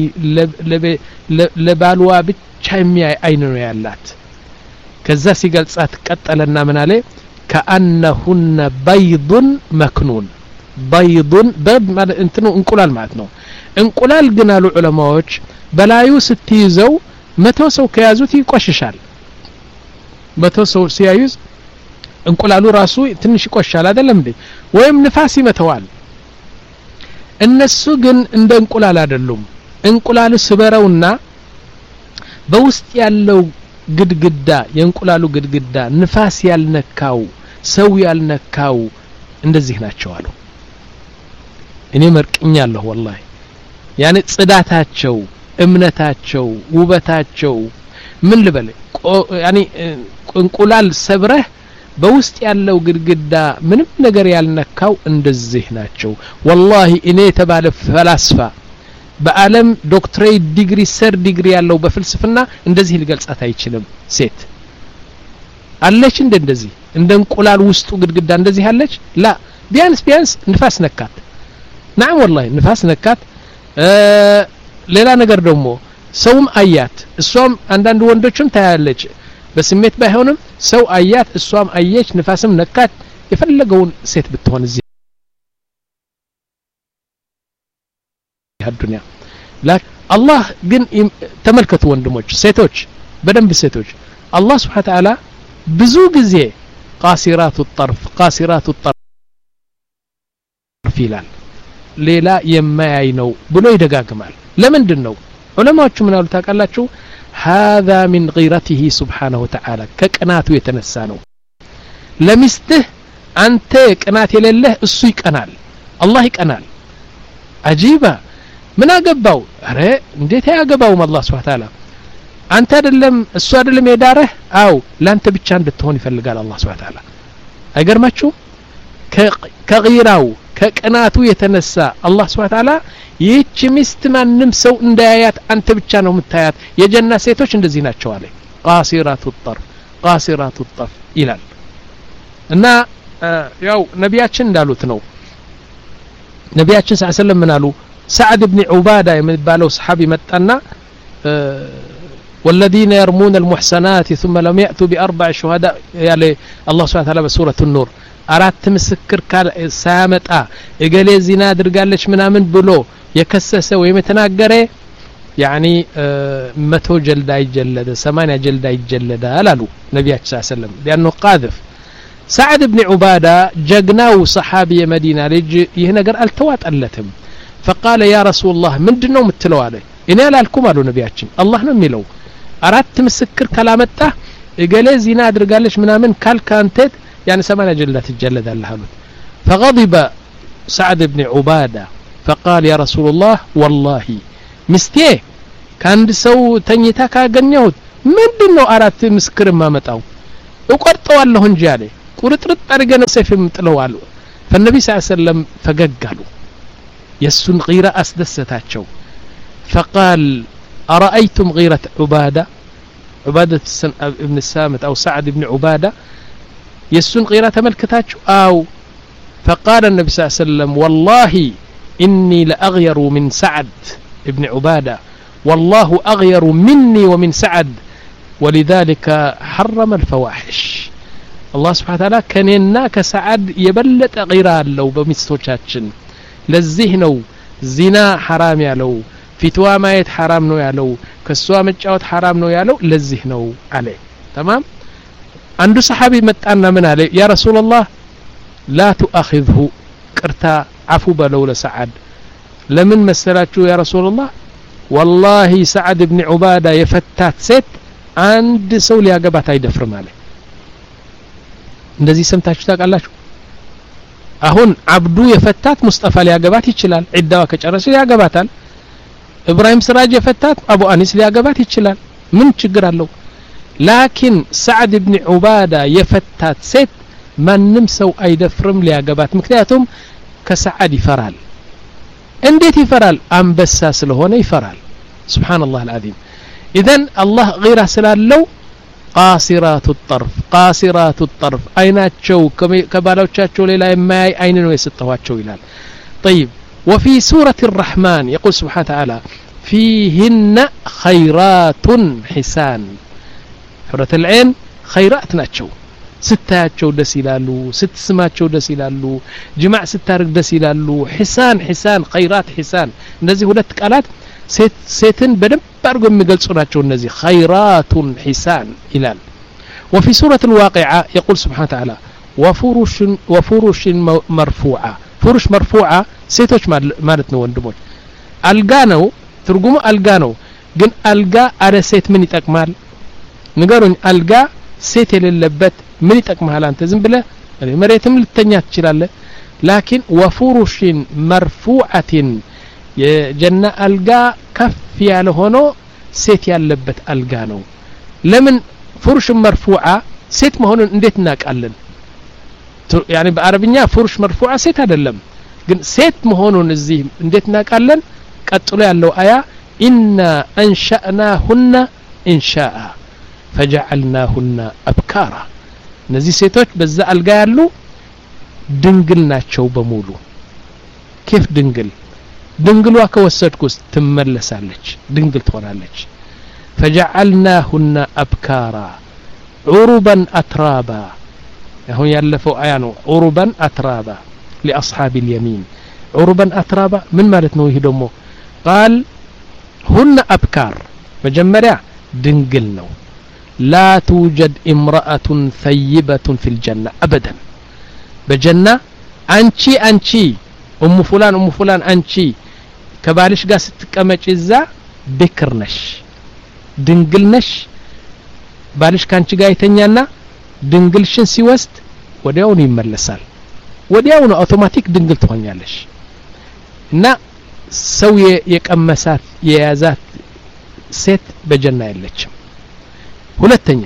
ለባልዋ ብቻ የሚያይ አይን ነው ያላት ከዛ ሲገልጻት ቀጠለና ምን አለ كأنهن بيض مكنون بيض بيض ማለት እንትኑ እንቁላል ማለት ነው እንቁላል ግን አሉ ዑለማዎች በላዩ ስትይዘው መቶ ሰው ከያዙት ይቆሽሻል መቶ ሰው ሲያዩዝ እንቁላሉ ራሱ ትንሽ ይቆሻል አይደለም እንዴ ወይም ንፋስ ይመተዋል እነሱ ግን እንደ እንቁላል አይደሉም እንቁላሉ ስበረውና በውስጥ ያለው ግድግዳ የእንቁላሉ ግድግዳ ንፋስ ያልነካው ሰው ያልነካው እንደዚህ ናቸው አሉ እኔ መርቅኛለሁ والله ያኔ ጽዳታቸው እምነታቸው ውበታቸው ምን ልበል ያኔ እንቁላል ሰብረህ በውስጥ ያለው ግድግዳ ምንም ነገር ያልነካው እንደዚህ ናቸው والله እኔ ተባለ ፈላስፋ በአለም ዶክትሬት ዲግሪ ሰር ዲግሪ ያለው በፍልስፍና እንደዚህ ሊገልጻት አይችልም ሴት አለች እንደ እንደዚህ እንደ እንቁላል ውስጡ ግድግዳ እንደዚህ አለች ላ ቢያንስ ቢያንስ ንፋስ ነካት نعم والله ንፋስ ነካት ሌላ ነገር ደግሞ ሰውም አያት እሷም አንዳንድ ወንዶችም ታያለች በስሜት ባይሆንም ሰው አያት እሷም አየች ንፋስም ነካት የፈለገውን ሴት ብትሆን እዚህ ዱንያ ላክ አላህ ግን ተመልከቱ ወንድሞች ሴቶች በደንብ ሴቶች አላህ Subhanahu Ta'ala ብዙ ጊዜ قاصرات الطرف قاصرات الطرف ይላል ሌላ የማያይ ነው ብሎ ይደጋግማል ለምንድን ነው ዑለማዎቹ ምን አሉ ታውቃላችሁ هذا من غيرته سبحانه وتعالى كقناته يتنسانو لمسته انت قنات يلله እሱ ይቀናል الله ይቀናል عجيبه ምን አገባው አረ እንዴት ያገባው الله Subhanahu Ta'ala አንተ አይደለም እሱ አይደለም የዳረህ አው ላንተ ብቻ እንድትሆን ይፈልጋል الله Subhanahu Ta'ala አይገርማችሁ ከغيራው ከቅናቱ የተነሳ الله Subhanahu Ta'ala ይህች ሚስት ማንም ሰው እንዳያያት አንተ ብቻ ነው የምታያት የጀና ሴቶች እንደዚህ ናቸው አለ قاصرات الطرف قاصرات الطرف ይላል እና ያው ነቢያችን እንዳሉት ነው ነቢያችን ሰለላሁ ዐለይሂ ወሰለም ምን አሉ سعد بن عبادة የሚባለው ሰሃቢ መጣና والذين يرمون المحسنات ثم لم يأتوا بأربع شهداء يعني الله سبحانه وتعالى بسورة النور አራት ምስክር ሳያመጣ እገሌ ዚና አድርጋለች ምናምን ብሎ የከሰሰ ወይም የተናገረ يعني መቶ ጀልዳ ይጀለደ ሰማንያ ጀልዳ ይጀለዳል አሉ ነብያችን ሰለላሁ ዐለይሂ ወሰለም لانه قاذف سعد بن عبادة جغناو صحابي مدينة ልጅ ይህ ነገር አልተዋጠለትም فقال يا رسول الله ምንድነው የምትለው አለ እኔ አላልኩም አሉ ነብያችን አላህ ነው የሚለው አራት ምስክር ካላመጣ እገሌ ዚና አድርጋለች ምናምን ካልካንተ يعني سمانة جلدة الجلد اللهبت فغضب سعد بن عبادة فقال يا رسول الله والله مستيه كان سو تنيتا كاغنيوت ምንድነው አራት ምስክር ማመጣው እቆርጠው አለሁ እንጂ አለ ቁርጥርጥ አድርገን ሰይፍ ምጥለዋል فالنبي صلى الله عليه وسلم ፈገጋሉ የሱን غيرة አስደሰታቸው فقال أرأيتم غيرة عبادة عبادة ابن السامت أو سعد بن عبادة يسون غيرة تملكتاچو أو فقال النبي صلى الله عليه وسلم والله إني لأغير من سعد ابن عبادة والله أغير مني ومن سعد ولذلك حرم الفواحش الله سبحانه وتعالى كان يناك سعد يبلت غيران لو بمستوشاتشن لزهنو ዚና حرام ያለው ፊትዋ ማየት حرام ነው ያለው ከሷ መጫወት حرام ነው ያለው ለዚህ ነው አለ تمام አንዱ ሰሃቢ መጣና ምን አለ ያ ረሱላህ لا تؤاخذه ቅርታ عفو በለው ለሰዓድ ለምን መሰላችሁ ያ ረሱላህ والله سعد بن عبادة የፈታት ሴት አንድ ሰው ሊያገባት አይደፍርም አለ እንደዚህ ሰምታችሁ ታውቃላችሁ አሁን አብዱ የፈታት ሙስጠፋ ሊያገባት ይችላል ዒዳዋ ከጨረሰ ያገባታል ኢብራሂም ስራጅ የፈታት አቡ አኒስ ሊያገባት ይችላል ምን ችግር አለው ላኪን سعد بن عبادة የፈታት ሴት ማንም ሰው አይደፍርም ሊያገባት ምክንያቱም ከሰዓድ ይፈራል እንዴት ይፈራል አንበሳ ስለሆነ ይፈራል ሱብሃንአላህ العظيم اذا الله غير ስላለው قاصرات الطرف قاصرات الطرف አይናቸው ከባሎቻቸው ሌላ የማያይ አይን ነው የሰጠዋቸው ይላል طيب وفي سورة الرحمن يقول سبحانه وتعالى فيهن خيرات حسان حرة العين خيرات ናቸው ስታያቸው ደስ ይላሉ ስትስማቸው ደስ ይላሉ ጅማዕ ስታርግ ደስ ይላሉ حسان حسان خيرات حسان እነዚህ ሁለት ቃላት ሴት ሴትን በደንብ አድርገው የሚገልጹ ናቸው እነዚህ خيرات حسان ይላል وفي سورة الواقعة يقول سبحانه وتعالى وفرش وفرش مرفوعة فرش مرفوعة ሴቶች ማለት ነው ወንድሞች አልጋ ነው ትርጉሙ አልጋ ነው ግን አልጋ አረ ሴት ምን ይጠቅማል ንገሩኝ አልጋ ሴት የሌለበት ምን ይጠቅማል አንተ ዝም ብለህ መሬትም ልተኛ ትችላለህ ላኪን وفرش مرفوعة የጀና አልጋ ከፍ ያለ ሆኖ ሴት ያለበት አልጋ ነው ለምን فرش مرفوعة ሴት መሆኑን እንዴት እናውቃለን يعني በአረብኛ فرش مرفوعة ሴት አይደለም ግን ሴት መሆኑን እዚህ እንዴት እናውቃለን ቀጥሎ ያለው አያ إنا أنشأناهن إنشاء فجعلناهن أبكارا እነዚህ ሴቶች በዛ አልጋ ያሉ ድንግል ናቸው በሙሉ كيف ድንግል ድንግሏ ከወሰድኩስ ትመለሳለች ድንግል ትሆናለች فجعلناهن أبكارا عربا أترابا አሁን ያለፈው አያ ነው عربا أترابا لأصحاب اليمين عربا أترابا من ማለት ነው ይሄ ደግሞ قال هن أبكار መጀመሪያ ድንግል ነው لا توجد امرأة ثيبة في الجنة أبدا بجنة أنشي أنشي أم فلان أم فلان أنشي كبالش قاس تكمج إزا بكرنش دنقلنش بالش كانشي قاي تنيانا دنقلشن سيوست وديون يملسال وديون أوتوماتيك دنقل تغنيالش نا سوي يكأمسات يازات ست بجنة يلتشم ሁለተኛ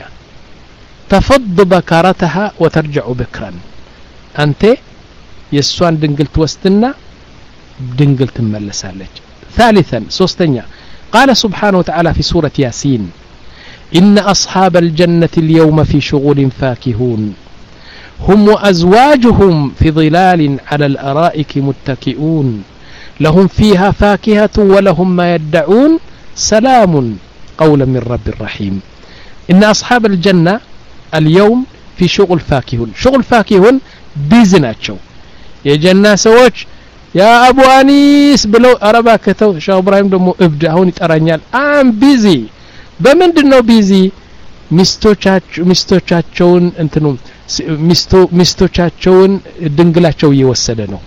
تفض بكارتها وترجع بكرا أنت يسوان دنقل توستنا دنقل تملسالج ثالثا سوستنيا قال سبحانه وتعالى في سورة ياسين إن أصحاب الجنة اليوم في شغل فاكهون هم وأزواجهم في ظلال على الأرائك متكئون لهم فيها فاكهة ولهم ما يدعون سلام قولا من رب الرحيم إن أصحاب الجنة اليوم في شغل فاكهون شغل فاكهون بيزناتشو يا جنة سوتش يا أبو أنيس بلو أربا كتو شو إبراهيم دمو إبدأ هون يترانيال أم بيزي بمن دنو بيزي مستوچاچو مستوچاچون انتنو مستو مستوچاچون دنگلاچو يوسده ነው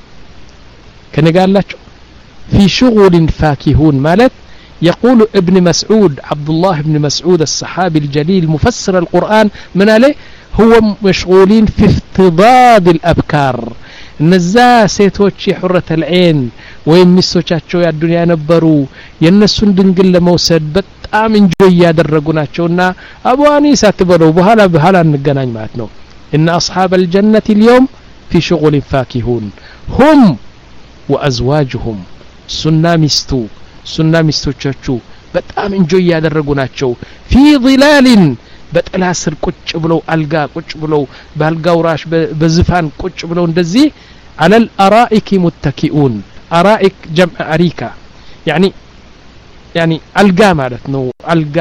ከነጋላችሁ في شغل فاكهون ማለት يقول ابن مسعود عبد الله بن مسعود الصحابي الجليل مفسر القرآن من عليه هو مشغولين في افتضاد الأبكار نزا سيتوچ حرة العين ويمسوچاچو يا الدنيا نبرو ينسون دنگل لموسد በጣም እንጆይ ያደረጉናቸውና አቡ አኒስ አትበለው በኋላ በኋላ እንገናኝ ማለት ነው ان اصحاب الجنة اليوم في شغل فاكهون هم وازواجهم سنا ሚስቱ ሱና ሚስቶቻቸው በጣም እንጆይ ያደረጉናቸው في ظلال በጥላ ስር ቁጭ ብለው አልጋ ቁጭ ብለው ባልጋው ራሽ በዝፋን ቁጭ ብለው እንደዚህ على الارائك متكئون ارائك جمع اريكا يعني يعني አልጋ ማለት ነው አልጋ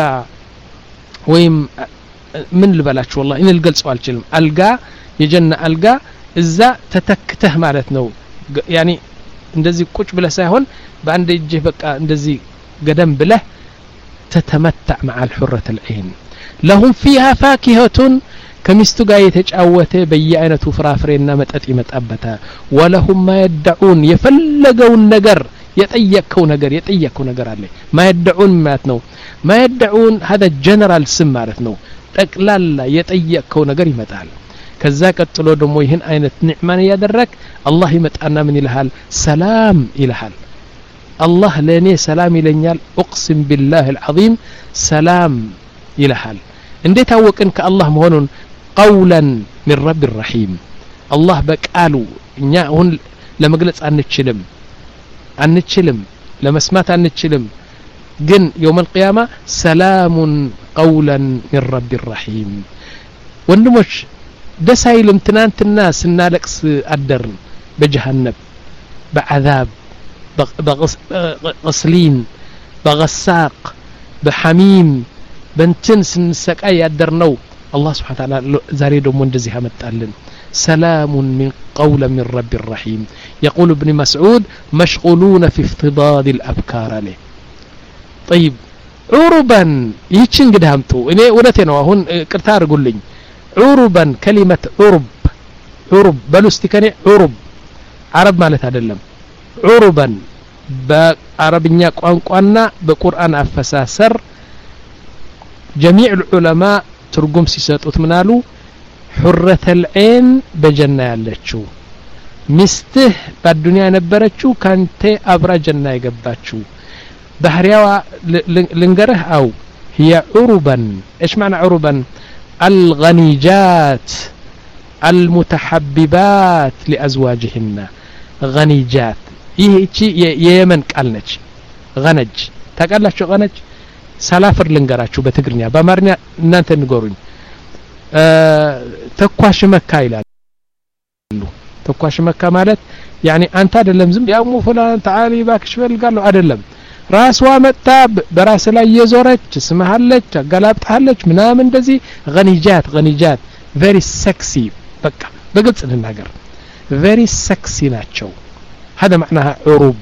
ወይም ምን ልበላችሁ والله እኔ ልገልጸው አልችልም አልጋ የጀነ አልጋ እዛ ተተክተህ ማለት ነው يعني እንደዚህ ቁጭ ብለህ ሳይሆን በአንድ እጅህ በቃ እንደዚህ ገደም ብለህ تتمتع مع الحرة العين لهم فيها فاكهة ከሚስቱ ጋር የተጫወተ በየአይነቱ ፍራፍሬና መጠጥ ይመጣበታል ወለሁም ما يدعون የፈለገውን ነገር የጠየቀው ነገር የጠየቀው ነገር አለ ما يدعون ማለት ነው ما يدعون هذا جنرال ስም ማለት ነው ጠቅላላ የጠየቀው ነገር ይመጣል ከዛ ቀጥሎ ደግሞ ይህን አይነት ንዕማን ያደረክ አላህ ይመጣና ምን ይልሃል ሰላም ይልሃል አላህ ለኔ ሰላም ይለኛል اقسم بالله العظيم ሰላም ይልሃል እንዴት አወቅን ከአላህ መሆኑን قولا من رب الرحيم الله በቃሉ እኛ አሁን ለመግለጽ አንችልም አንችልም ለመስማት አንችልም ግን يوم القيامة سلام قولا من رب الرحيم ወንድሞች ደስ አይልም ትናንትና ስናለቅስ አደርን በጀሃነም بعذاب بغسلين بغساق بحميم بنتن سنسقاي ያደርነው الله سبحانه وتعالى ዛሬ ደግሞ እንደዚህ አመጣልን سلام من قول من رب الرحيم يقول ابن مسعود مشغولون في افتضاد الأبكار عليه طيب عربا ይችን እንግዲህ አምጡ እኔ ወለቴ ነው አሁን ቅርታ አድርጉልኝ عربا كلمة عرب عرب በሉስቲ ከኔ عرب عرب ማለት አይደለም عربا በአረብኛ ቋንቋና በቁርአን አፈሳሰር جميع العلماء ትርጉም ሲሰጡት ምናሉ حرة العين በጀና ያለችው ሚስትህ በዱንያ ነበረችው ካንተ አብራ ጀና የገባችው ባህሪያዋ ልንገርህ አው هي عربا ايش معنى عربا الغنيجات المتحببات لازواجهن غنيجات ይህቺ የየመን ቃል ነች غنج ታውቃላችሁ غنج ሰላፍር ልንገራችሁ በትግርኛ በአማርኛ እናንተ ንገሩኝ ተኳሽ መካ ይላሉ ተኳሽ መካ ማለት يعني አንተ አይደለም ዝም ያው ሙፈላን تعالي ባክሽ ፈልጋለሁ አይደለም ራስዋ መጣ በራስ ላይ የዞረች ስማሃለች አጋላብጣለች ምናምን እንደዚህ غنيجات غنيجات very sexy በቃ በግልጽ ልናገር very sexy ናቸው هذا معناها عروب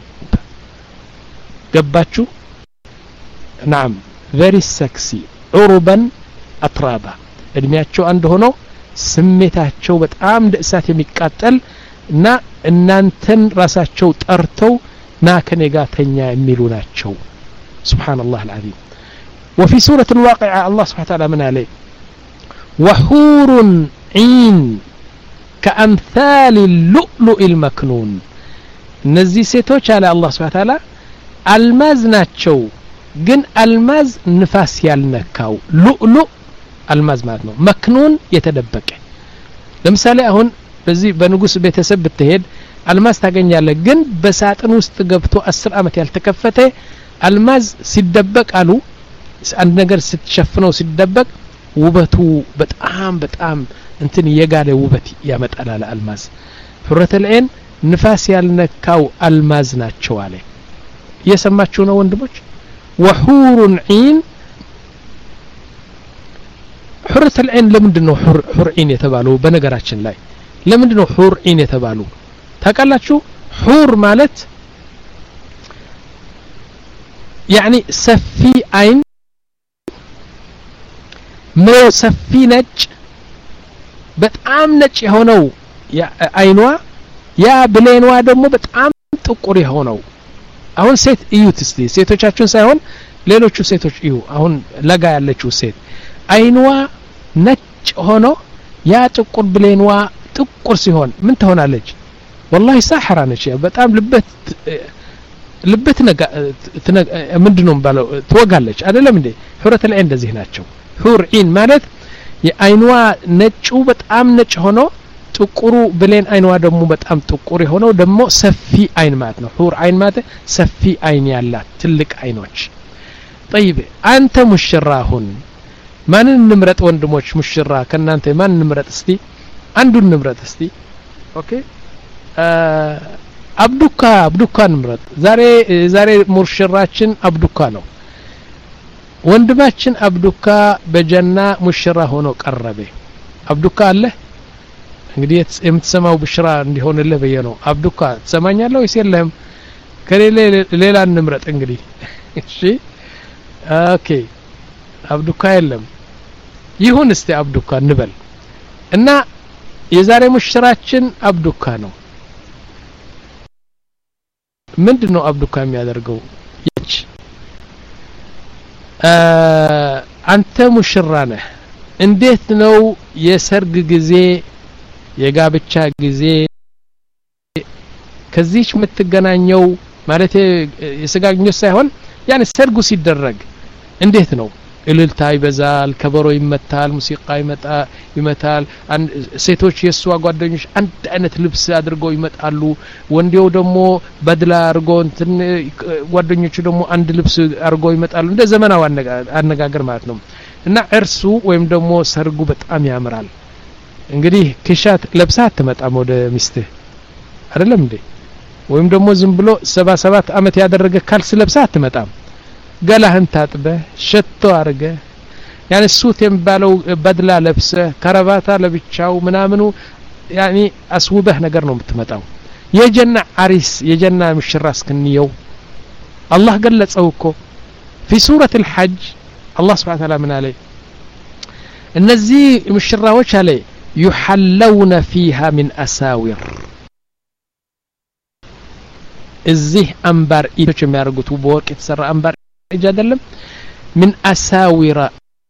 ገባችሁ نعم very sexy عربا أطرابا እድሜያቸው አንድ ሆኖ ስሜታቸው በጣም ደእሳት የሚቃጠል እና እናንተን ራሳቸው ጠርተው ና ከኔ ጋር ተኛ የሚሉ ናቸው سبحان الله العظيم وفي سورة الواقعة الله سبحانه وتعالى من عليه وحور عين كأمثال اللؤلؤ المكنون እነዚህ ሴቶች አለ አላህ Subhanahu Wa Ta'ala አልማዝ ናቸው ግን አልማዝ ንፋስ ያልነካው ሉኡሉ አልማዝ ማለት ነው መክኑን የተደበቀ ለምሳሌ አሁን በዚህ በንጉስ ቤተሰብ ብትሄድ አልማዝ ታገኛለህ ግን በሳጥን ውስጥ ገብቶ አስር አመት ያልተከፈተ አልማዝ ሲደበቅ አሉ አንድ ነገር ስትሸፍነው ሲደበቅ ውበቱ በጣም በጣም እንትን የጋለ ውበት ያመጣል አለ አልማዝ حرة العين ንፋስ ያልነካው አልማዝ ናቸው አለ እየሰማችሁ ነው ወንድሞች وحور عين حرة العين ለምንድን ነው حور عين የተባለው በነገራችን ላይ ለምንድን ነው حور عين የተባለው ታውቃላችሁ حور ማለት يعني ሰፊ አይን ነው ሰፊ ነጭ በጣም ነጭ የሆነው አይኗ ያ ብሌኗ ደግሞ በጣም ጥቁር የሆነው አሁን ሴት እዩት እስቲ ሴቶቻችሁን ሳይሆን ሌሎቹ ሴቶች እዩ አሁን ለጋ ያለችው ሴት አይኗ ነጭ ሆኖ ያ ጥቁር ብሌኗ ጥቁር ሲሆን ምን ትሆናለች والله ሳህራ ነች በጣም ልበት ልበት ነገ ምንድነው ባለው ትወጋለች አይደለም እንዴ حرة العين እንደዚህ ናቸው حور عين ማለት የአይኗ ነጩ በጣም ነጭ ሆኖ ጥቁሩ ብሌን አይኗ ደግሞ በጣም ጥቁር የሆነው ደግሞ ሰፊ አይን ማለት ነው حور عين ማለት ሰፊ አይን ያላት ትልቅ አይኖች طيب አንተ ሙሽራሁን ማንን ንምረጥ ወንድሞች ሙሽራ ከናንተ ማን ንምረጥ እስቲ አንዱን ንምረጥ እስቲ ኦኬ አብዱካ አብዱካ ንምረጥ ዛሬ ዛሬ ሙሽራችን አብዱካ ነው ወንድማችን አብዱካ በጀና ሙሽራ ሆኖ ቀረበ አብዱካ አለ እንግዲህ የምትሰማው ብሽራ እንዲሆንልህ በየ ነው አብዱካ ትሰማኛለህ ወይስ የለህም ከሌላ ሌላ እንምረጥ እንግዲህ እሺ ኦኬ አብዱካ የለም ይሁን እስቲ አብዱካ እንበል እና የዛሬ ሙሽራችን አብዱካ ነው ምንድነው አብዱካ የሚያደርገው ይች አንተ ሙሽራ ነህ እንዴት ነው የሰርግ ጊዜ የጋብቻ ጊዜ ከዚህች የምትገናኘው ማለት የስጋግኞች ሳይሆን ያን ሰርጉ ሲደረግ እንዴት ነው እልልታ ይበዛል ከበሮ ይመታል ሙዚቃ ይመጣ ይመታል ሴቶች የሷ ጓደኞች አንድ አይነት ልብስ አድርገው ይመጣሉ ወንዴው ደግሞ በድላ አርጎ እንትን ጓደኞቹ ደግሞ አንድ ልብስ አርገው ይመጣሉ እንደ ዘመናው አነጋገር ማለት ነው እና እርሱ ወይም ደግሞ ሰርጉ በጣም ያምራል እንግዲህ ክሻት ለብሳ አትመጣም ወደ ሚስትህ አይደለም እንዴ ወይም ደግሞ ዝም ብሎ ሰባ ሰባት አመት ያደረገ ካልስ ለብሳ አትመጣም ገላህን ታጥበ ሸቶ አርገ ያኔ ሱት የሚባለው በድላ ለብሰ ከረባታ ለብቻው ምናምኑ ያኔ አስውበህ ነገር ነው የምትመጣው የጀና አሪስ የጀና ሙሽራ እስከንየው አላህ ገለጸው እኮ في سورة الحج الله سبحانه وتعالى من عليه እነዚህ ሙሽራዎች አለ يحلون فيها من أساور እዚህ አንባር ኢቶች የሚያርጉት በወርቅ የተሰራ አንባር እጅ አይደለም من أساور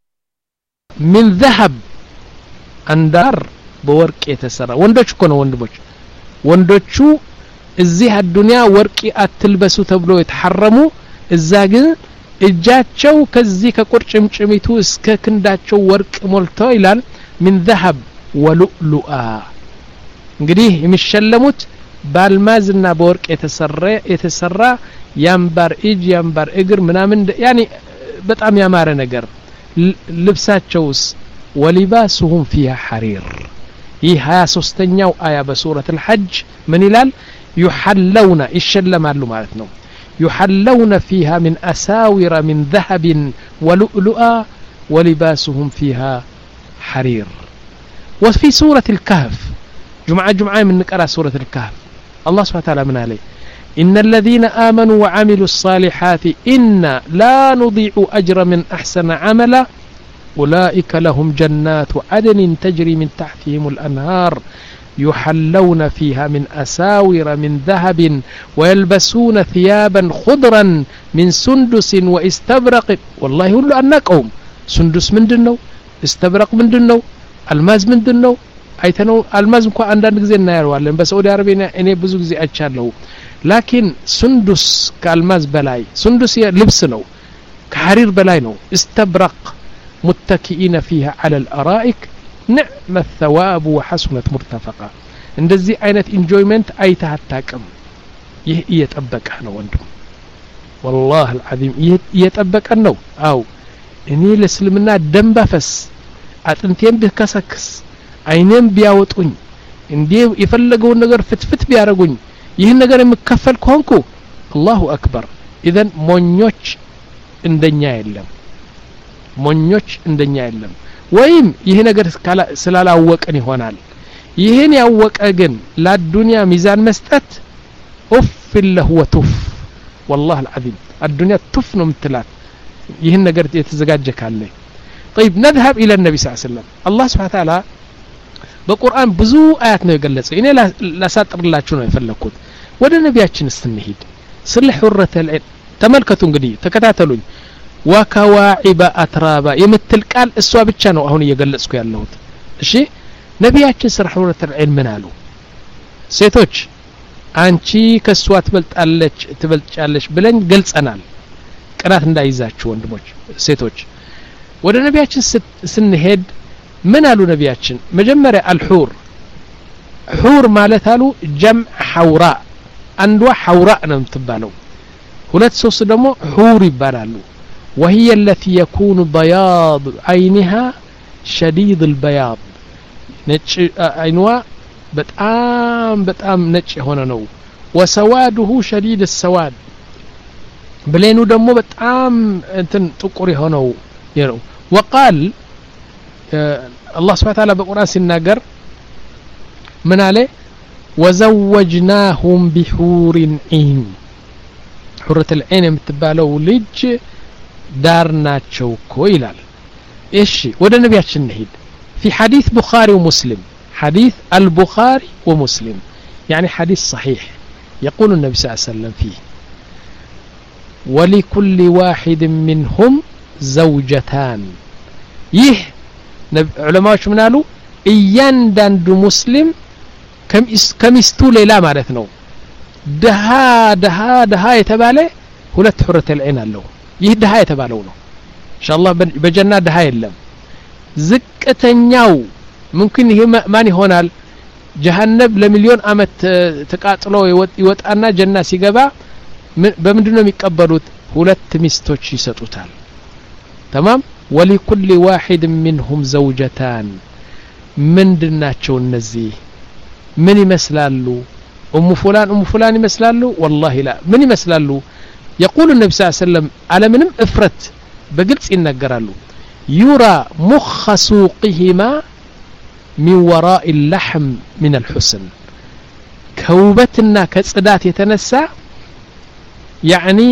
من ذهب አንዳር በወርቅ የተሰራ ወንዶች እኮ ነው ወንድሞች ወንዶቹ እዚህ አዱንያ ወርቅ አትልበሱ ተብሎ የተሐረሙ እዛ ግን እጃቸው ከዚህ ከቁርጭምጭሚቱ እስከ ክንዳቸው ወርቅ ሞልተው ይላል من ذهب ولؤلؤا እንግዲህ የሚሸለሙት ባልማዝና በወርቅ የተሰራ የተሰራ ያምባር እጅ ያምባር እግር ምናምን ያኒ በጣም ያማረ ነገር ልብሳቸውስ ወሊባሱሁም فيها حرير ይህ ሃያ ሶስተኛው አያ በሱረት الحج ምን ይላል يحلون ይሸለማሉ ማለት ነው يحلون فيها من أساور من ذهب ولؤلؤا ولباسهم فيها حرير وفي سورة الكهف جمعة جمعة من نقرأ سورة الكهف الله سبحانه وتعالى من عليه إن الذين آمنوا وعملوا الصالحات إنا لا نضيع أجر من أحسن عملا أولئك لهم جنات عدن تجري من تحتهم الأنهار يحلون فيها من أساور من ذهب ويلبسون ثيابا خضرا من سندس واستبرق والله هو أنكم سندس من دنو استبرق من دنو الماز من دنو አይተነው አልማዝ እንኳን አንዳንድ ጊዜ እናያለን በሳዑዲ አረቢያ እኔ ብዙ ጊዜ አይቻለሁ ላኪን ሱንዱስ ከአልማዝ በላይ ሱንዱስ ልብስ ነው ከሐሪር በላይ ነው استبرق متكئين فيها على الارائك نعم الثواب وحسنت مرتفقا እንደዚህ አይነት ኢንጆይመንት አይተህ አታውቅም ይህ እየጠበቀህ ነው ወንድም والله العظيم እየጠበቀን ነው አው እኔ ለእስልምና ደም ባፈስ አጥንቴም ቢከሰክስ አይኔም ቢያወጡኝ እንዴ የፈለገውን ነገር ፍትፍት ቢያረጉኝ ይህን ነገር የምከፈል ከሆንኩ አላሁ አክበር ኢዘን ሞኞች እንደኛ የለም ሞኞች እንደኛ የለም ወይም ይህ ነገር ስላላወቀን ይሆናል ይህን ያወቀ ግን ለዱንያ ሚዛን መስጠት ኡፍ ለሁ ወቱፍ والله العظيم الدنيا ቱፍ ነው ምትላት ይህን ነገር የተዘጋጀ ካለ طيب نذهب الى النبي صلى الله عليه وسلم الله سبحانه وتعالى በቁርአን ብዙ አያት ነው የገለጸው እኔ ላሳጥርላችሁ ነው የፈለኩት ወደ ነቢያችን እስንሄድ ስለ ሑረተ العين ተመልከቱ እንግዲህ ተከታተሉኝ ወከዋዒበ አትራባ የምትል ቃል እሷ ብቻ ነው አሁን እየገለጽኩ ያለሁት እሺ ነቢያችን ስለ ሑረተ العين ምን አሉ ሴቶች አንቺ ከሷ ትበልጣለች ትበልጫለሽ ብለን ገልጸናል ቅናት እንዳይዛችሁ ወንድሞች ሴቶች ወደ ነቢያችን ስንሄድ من قالوا نبياتشن مجمرة الحور حور مالتالو جمع حوراء أندوا حوراء نمتبالو هلت سوس دمو حور يبالالو وهي التي يكون بياض عينها شديد البياض نتش عينوا بتأم بتأم نتش هنا نو وسواده شديد السواد بلينو دمو بتأم انتن تقري هنا ينو وقال الله سبحانه وتعالى بقرآن سنناقر من عليه وزوجناهم بحور عين حورة العين የምትባለው ልጅ دارناچو እኮ ይላል እሺ ወደ ነብያችን እንሂድ في حديث بخاري ومسلم حديث البخاري ومسلم يعني حديث صحيح يقول النبي صلى الله عليه وسلم فيه ولكل واحد منهم زوجتان ይህ ዑለማዎች ምን አሉ እያንዳንዱ ሙስሊም ከሚስቱ ሌላ ማለት ነው ደሃ ደሃ ደሃ የተባለ ሁለት ሑረት العين አለው ይህ ደሃ የተባለው ነው ኢንሻአላህ በጀና ደሃ የለም ዝቅተኛው ممكن ይሄ ማን ይሆናል ጀሃነም ለሚሊዮን አመት ተቃጥሎ ይወጣና ጀና ሲገባ በምንድነው የሚቀበሉት ሁለት ሚስቶች ይሰጡታል تمام ولكل واحد منهم زوجتان ምንድናቸው እነዚህ ምን ይመስላሉ ام فلان ام فلان ይመስላሉ والله لا ምን ይመስላሉ يقول النبي صلى الله عليه وسلم على ምንም እፍረት በግልጽ ይናገራሉ يرى مخ سوقهما من وراء اللحم من الحسن كوبتنا كصدات يتنسى يعني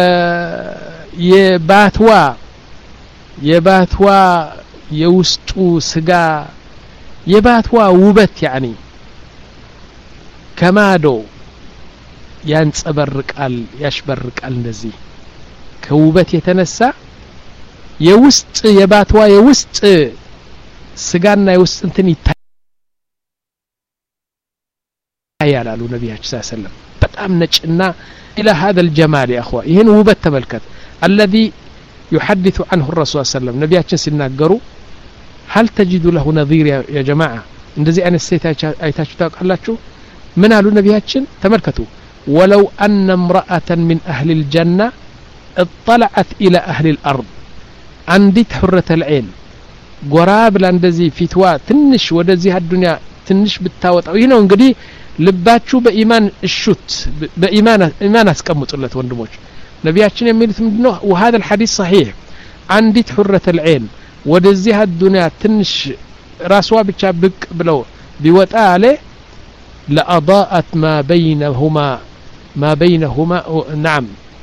يباتوا يباتوا يوسطو سغا يباتوا وبت يعني كمادو ያንጸበርቃል ያሽበርቃል እንደዚህ ከውበት የተነሳ የውስጥ የባትዋ የውስጥ ስጋና የውስጥ እንትን ይታያል አሉ ነብያችን ሰለላሁ ዐለይሂ ወሰለም በጣም ነጭና الى هذا الجمال يا اخوه ይሄን ውበት ተመልከት الذي يحدث عنه الرسول صلى الله عليه وسلم ነብያችን ሲናገሩ هل تجد له نظير يا جماعه እንደዚህ አይነት ሴት አይታችሁ ታውቃላችሁ ምን አሉ ነብያችን ተመልከቱ ولو أن امرأة من أهل الجنة اطلعت إلى أهل الأرض عندت حرة العين قراب لاندزي فتوى تنش ودزي هالدنيا تنش بالتاوت أو هنا ونقدي لباتشو بإيمان الشوت بإيمان إيمان أسكمت قلت وندموش نبياتشن يميلت منه وهذا الحديث صحيح عندت حرة العين ودزي هالدنيا تنش راسوا بتشابك بلو بيوتا عليه لأضاءت ما بينهما ما بينهما نعم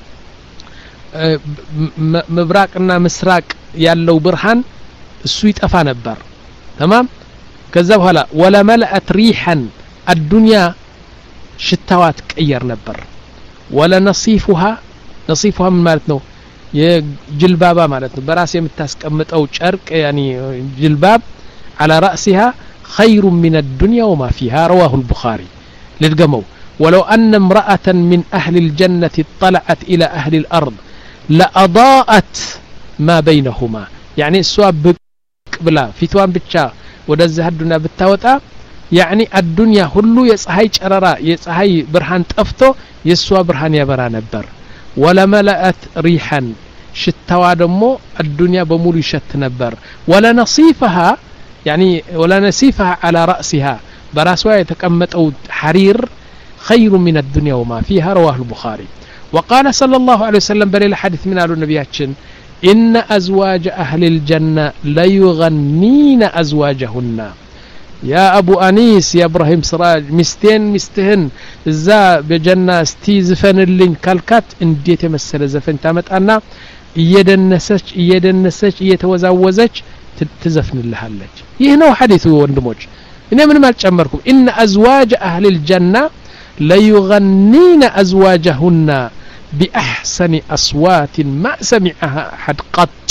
مبراقنا مسراق ያለው ብርሃን እሱ ይጠፋ ነበር تمام ከዛ በኋላ ولا ملأت ريحا الدنيا ሽታዋት ቀየር ነበር ولا نصيفها نصيفها ማለት ነው የጅልባባ ማለት ነው በራስ የምታስቀምጠው ጨርቅ يعني جلباب على رأسها خير من الدنيا وما فيها رواه البخاري للجمو ولو أن امرأة من أهل الجنة اطلعت إلى أهل الأرض لأضاءت ما بينهما يعني السواب بلا فتوان بتشا ودزها الدنيا بالتوتا يعني الدنيا هلو يصحي شررا يصحي برهان تفتو يسوا برهان يبرا نبر ولا ملأت ريحا شتوا دمو الدنيا بمول يشت نبر ولا نصيفها يعني ولا نسيفها على رأسها براسوا يتكمت أو حرير خير من الدنيا وما فيها رواه البخاري وقال صلى الله عليه وسلم بريل حديث من آل النبياتشن إن أزواج أهل الجنة ليغنين أزواجهن يا أبو أنيس يا إبراهيم سراج مستين مستهن إذا بجنة استيزفن اللين كالكات انديت مسل زفن تامت أنا يدنسج يدنسج يتوزوزج تزفن لها اللج يهنا حديث وندموج إنما من ما تشمركم إن أزواج أهل الجنة ليغنين أزواجهن بأحسن أصوات ما سمعها أحد قط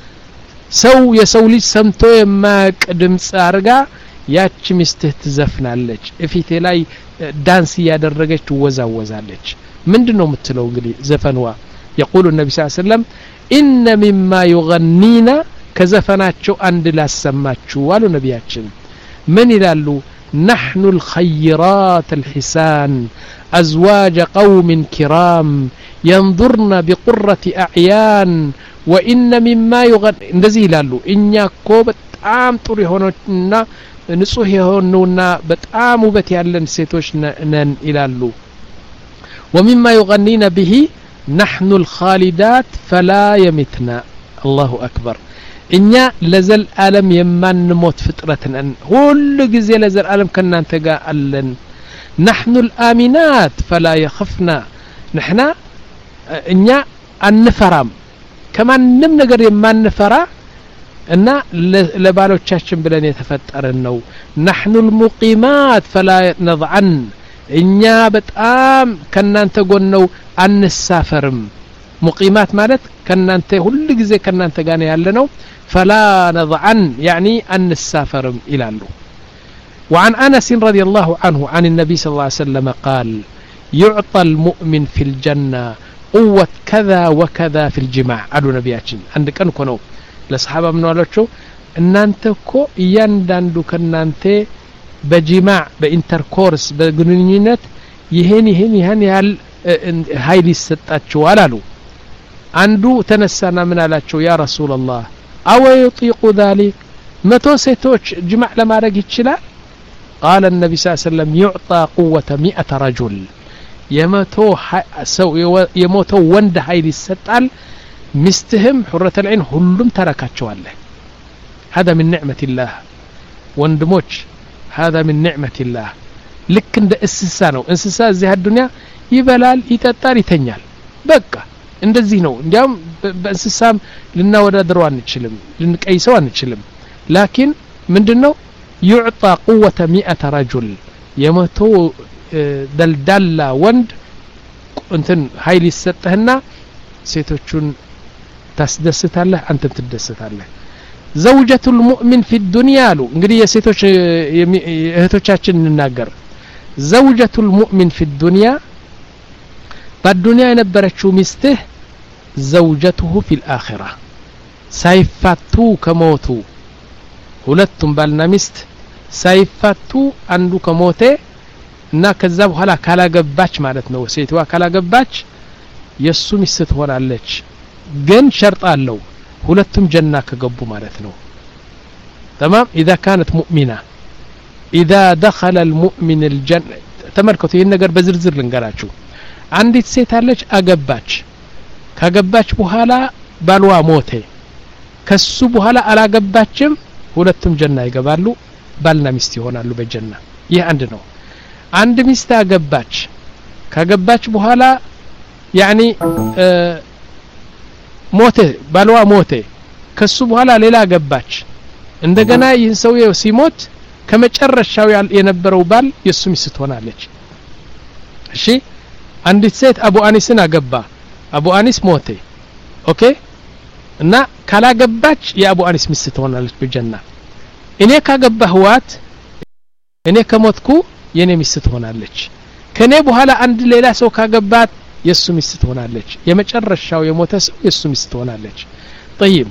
سو يسولي سمتو ما قدم سارغا ያቺ ሚስትህ ትዘፍናለች እፊቴ ላይ ዳንስ ያደረገች ትወዛወዛለች ምንድነው የምትለው እንግዲህ ዘፈንዋ يقول النبي صلى الله عليه وسلم إن مما يغنينا كزفناتشو عند لاسماتشو والو نبياتشن من ይላሉ نحن الخيرات الحسان أزواج قوم كرام ينظرن بقرة أعيان وإن مما يغن እንደዚህ ይላሉ እኛ እኮ በጣም ጥሩ የሆነና ንጹህ የሆኑና በጣም ውበት ያለን ሴቶች ነን ይላሉ ومما يغنين به نحن الخالدات فلا يمتنا الله أكبر እኛ ለዘል ዓለም የማንሞት ፍጥረት ነን ሁሉ ጊዜ ለዘል ዓለም ከናንተ ጋር አለን نحن الآمنات فلا يخفنا نحنا እኛ አንፈራም ከማንም ነገር የማንፈራ እና ለባሎቻችን ብለን የተፈጠረን ነው نحن المقيمات فلا نضعن እኛ በጣም ከናንተ ጎን ነው አንሳፈርም ሙቂማት ማለት ከናንተ ሁሉ ጊዜ ከናንተ ጋር ያለ ነው فلا نضعن يعني አንሳፈርም ይላሉ وعن أنس رضي الله عنه عن النبي صلى الله عليه وسلم قال يعطى المؤمن في الجنة قوة كذا وكذا في الجماع قالوا نبياتنا عندك أنكو نو لصحابة من والوشو እናንተኮ እያንዳንዱ ከናንተ በጂማዕ በኢንተርኮርስ በግንኙነት ይሄን ይሄን ይሄን ያህል ኃይል ይሰጣቸዋል አሉ አንዱ ተነሳና ምን አላቸው ያ ረሱላህ አው ይطيق ذلك መቶ ሴቶች ጂማዕ ለማድረግ ይችላል قال النبي صلى الله عليه وسلم يعطى قوة مئة رجل يمتو سو يموتو وند ኃይል ይሰጣል مستهم حرة العين ሁሉም ተረካቸዋለህ هذا من نعمة الله ወንድሞች هذا من نعمة الله ልክ እንደ እንስሳ ነው እንስሳ እዚህ አዱንያ ይበላል ይጠጣል ይተኛል በቃ እንደዚህ ነው እንዲያውም በእንስሳም ልናወዳድረው አንችልም ልንቀይሰው አንችልም لكن ምንድነው يعطى قوة مئة رجل يمتو دلدلا وند እንትን ኃይል ይሰጣህና ሴቶቹን ታስደስታለህ አንተም ትደሰታለህ زوجة المؤمن في الدنيا له እንግዲህ የሴቶች እህቶቻችን እንናገር زوجة المؤمن في الدنيا በዱንያ የነበረችው ሚስትህ زوجته في الآخرة ሳይፋቱ ከሞቱ ሁለቱም ባልና ሚስት ሳይፋቱ አንዱ ከሞተ እና ከዛ በኋላ ካላገባች ማለት ነው ሴትዋ ካላገባች የሱ ሚስት ትሆናለች ግን ሸርጥ አለው ሁለቱም ጀና ከገቡ ማለት ነው تمام اذا كانت مؤمنه اذا دخل المؤمن الجنه ተመልከቱ ይሄን ነገር በዝርዝር ልንገራችሁ አንዲት ሴት አለች አገባች ካገባች በኋላ ባልዋ ሞተ ከሱ በኋላ አላገባችም ሁለቱም ጀና ይገባሉ ባልና ሚስት ይሆናሉ በጀና ይሄ አንድ ነው አንድ ሚስት አገባች ካገባች በኋላ يعني ሞተ ባልዋ ሞተ ከሱ በኋላ ሌላ አገባች እንደገና ይህን ሰውየው ሲሞት ከመጨረሻው የነበረው ባል የሱ ሚስት ሆናለች እሺ አንዲት ሴት አቡ አኒስን አገባ አቡ አኒስ ሞተ ኦኬ እና ካላገባች የአቡ አኒስ ሚስት ሆናለች በጀና እኔ ካገባህዋት እኔ ከሞትኩ የኔ ሚስት ሆናለች ከኔ በኋላ አንድ ሌላ ሰው ካገባት የሱ ሚስት ሆናለች የመጨረሻው የሞተ ሰው የሱ ሚስት ሆናለች طيب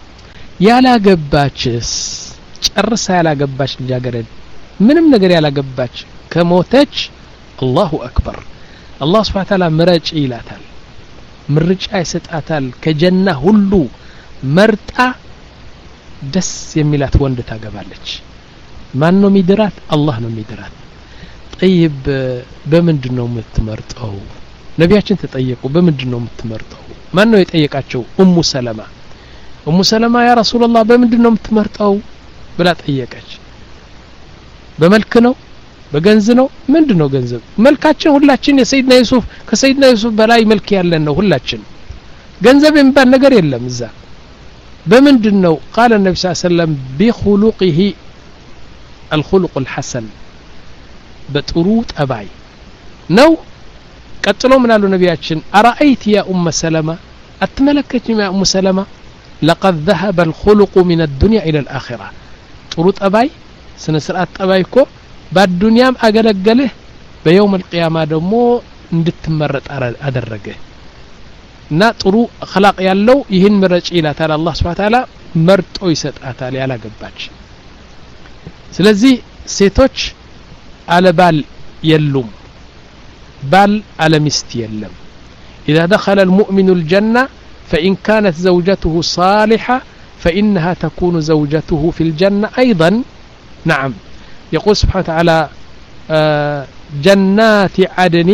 ያላገባችስ ጨርሳ ያላገባች ልጃገረድ ምንም ነገር ያላገባች ከሞተች አላሁ አክበር አላህ Subhanahu Wa Ta'ala ምረጭ ይላታል ምርጫ ይሰጣታል ከጀና ሁሉ መርጣ ደስ የሚላት ወንድ ታገባለች ማን ነው የሚድራት አላህ ነው የሚድራት طيب በምንድነው የምትመርጠው ነቢያችን ተጠየቁ በምንድነው የምትመርጠው ማን ነው የጠየቃቸው ኡሙ ሰለማ ኡሙ ሰለማ ያ ረሱላህ በምንድነው የምትመርጠው ብላ ጠየቀች በመልክ ነው በገንዝ ነው ምንድነው ገንዘብ መልካችን ሁላችን የሰይድና ዩሱፍ ከሰይድና ዩሱፍ በላይ መልክ ያለን ነው ሁላችን ገንዘብ የሚባል ነገር የለም እዛ በምንድነው قال النبي صلى الله عليه وسلم بخلقه الخلق الحسن በጥሩ ጠባይ ነው ቀጥሎ ምን አሉ ነቢያችን አራአይት ያ ኡም ሰለማ አትመለከችም ያ ኡም ሰለማ لقد ذهب الخلق من الدنيا الى الاخره ጥሩ ጠባይ ስነ ስርዓት ጠባይ እኮ በዱንያም አገለገለህ በየውም القيامه ደግሞ እንድትመረጥ አደረገ እና ጥሩ خلق ያለው ይህን ምረጭ ይላታል አላህ Subhanahu Wa Ta'ala መርጦ ይሰጣታል ያላገባች ስለዚህ ሴቶች አለባል የሉም بل على مست يلم إذا دخل المؤمن الجنة فإن كانت زوجته صالحة فإنها تكون زوجته في الجنة أيضا نعم يقول سبحانه وتعالى آه جنات عدن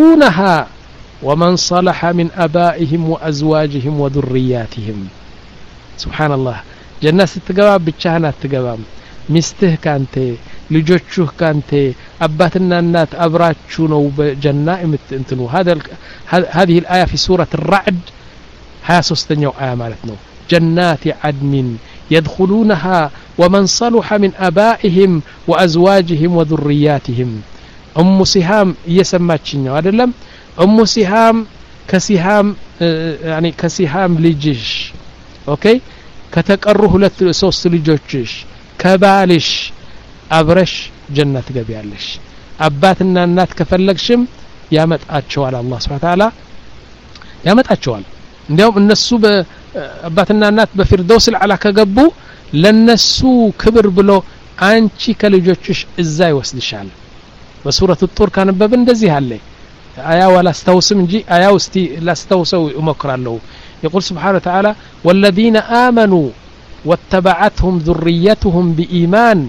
يدخلونها ومن صلح من أبائهم وأزواجهم وذرياتهم ሱብሃንአላህ ጀና ስትገባ ብቻህን አትገባም ሚስትህ ካንተ ልጆችህ ካንተ አባትና እናት አብራችሁ ነው በጀና እንትኑ هذا هذه الآية في سورة الرعد ሀያ ሶስተኛው آية ማለት ነው جنات عدن يدخلونها ومن صلح من آبائهم وأزواجهم وذرياتهم أم سهام يسماتشኝ ነው አይደለም أم سهام كسهام يعني كسهام ልጅሽ ኦኬ ከተቀሩ ሁለት ሶስት ልጆችሽ ከባልሽ አብረሽ ጀነት ገቢያለሽ አባትና እናት ከፈለግሽም ያመጣቸዋል አላህ Subhanahu Wa Ta'ala ያመጣቸዋል እንዲያውም እነሱ በአባትና እናት በፊርደውስ العلا ከገቡ ለነሱ ክብር ብሎ አንቺ ከልጆችሽ እዛ ይወስድሻል በሱረቱ ጡር ካነበብ እንደዚህ አለ አያ ወላ አስተውስም እንጂ አያው እስቲ ላስተውሰው እሞክራለሁ يقول سبحانه وتعالى والذين آمنوا واتبعتهم ذريتهم بإيمان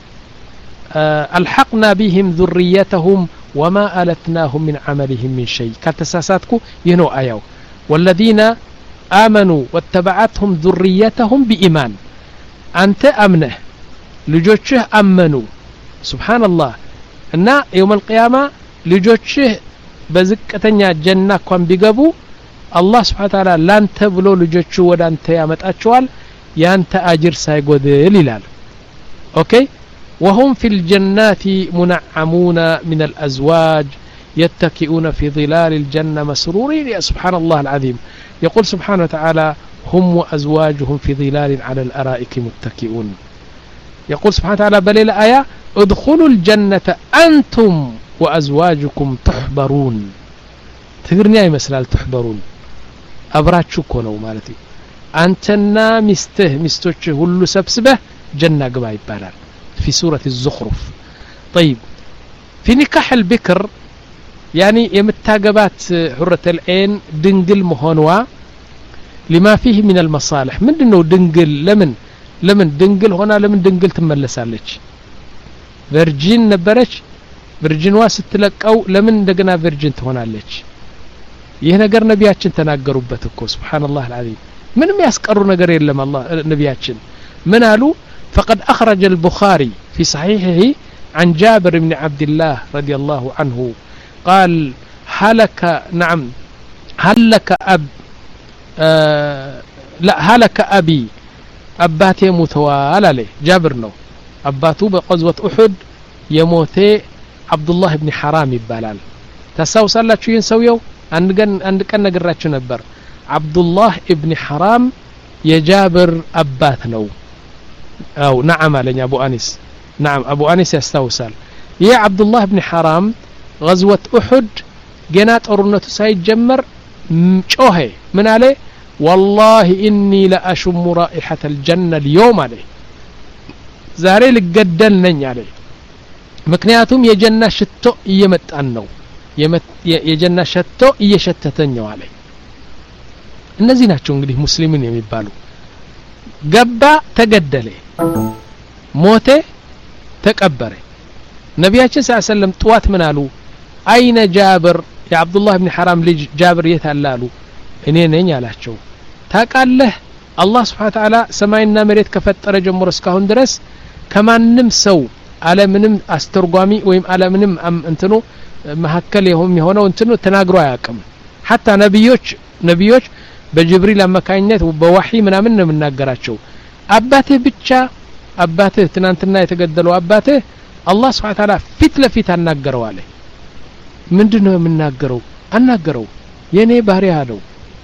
ألحقنا بهم ذريتهم وما ألتناهم من عملهم من شيء كالتساساتكو ينو آيو والذين آمنوا واتبعتهم ذريتهم بإيمان أنت أمنه لجوشه أمنوا سبحان الله إن يوم القيامة لجوشه بزكتنيا جنة كون بيقبو الله سبحانه وتعالى لان تبلو لجوشه ودان تيامت أشوال يانت أجر سايقودل إلال أوكي وهم في الجنات منعمون من الأزواج يتكئون في ظلال الجنة مسرورين يا سبحان الله العظيم يقول سبحانه وتعالى هم وأزواجهم في ظلال على الأرائك متكئون يقول سبحانه وتعالى بل الآية ادخلوا الجنة أنتم وأزواجكم تحبرون تقرني أي مسألة تحبرون أبراتشو كونو مالتي أنتنا مسته مستوشه هلو سبسبه جنة قبائي بالال في سورة الزخرف طيب في نكاح البكر يعني يمتاقبات حرة العين دنقل مهونوا لما فيه من المصالح من انه دنقل لمن لمن دنقل هنا لمن دنقل تملسالك فيرجين نبرش فيرجين واستلك او لمن دقنا فيرجين تهونالك ይህ ነገር ነቢያችን ተናገሩበት እኮ سبحان الله العظيم ምንም ያስቀሩ ነገር የለም الله ነቢያችን ምን አሉ فقد أخرج البخاري في صحيحه عن جابر بن عبد الله رضي الله عنه قال هلك نعم هلك أب آه لا هلك أبي أباتي متوال عليه جابر نو أباتو بقزوة أحد يموتي عبد الله بن حرام يبالال تساوس الله شو ينسويو عندكن عندكن نقرأتشو نبر عبد الله بن حرام يجابر أبات نو أو نعم على أبو أنيس نعم أبو أنيس يستوسل يا عبد الله بن حرام غزوة أحد جنات أرنة سايد جمر شوهي من عليه والله إني لأشم رائحة الجنة اليوم عليه زاري لقدل نن عليه مكنياتهم يجنة شتو يمت أنو يمت يجنة شتو يشتتنيو عليه እነዚህ ናቸው እንግዲህ ሙስሊምን የሚባሉ ገባ ተገደለ ሞተ ተቀበረ ነቢያችን ሰለላሁ ዐለይሂ ወሰለም ጧት ምን አሉ አይነ ጃብር የአብዱላህ ኢብኑ ሐራም ልጅ ጃብር የታላሉ እኔ ነኝ አላቸው ታቃለህ አላህ Subhanahu Wa Ta'ala ሰማይና መሬት ከፈጠረ ጀምሮ እስካሁን ድረስ ከማንም ሰው ዓለምንም አስተርጓሚ ወይም ዓለምንም እንትኑ መሐከል የሆነው እንትኑ ተናግሮ አያውቅም حتى ነብዮች ነብዮች በጅብሪል አማካኝነት በወህይ ምናምን ነው የምናገራቸው አባቴ ብቻ አባቴ ትናንትና የተገደለው አባቴ አላህ Subhanahu Wa Ta'ala ፊት ለፊት አናገረው አለ ምንድነው የምናገረው አናገረው የኔ ባሪያ አለው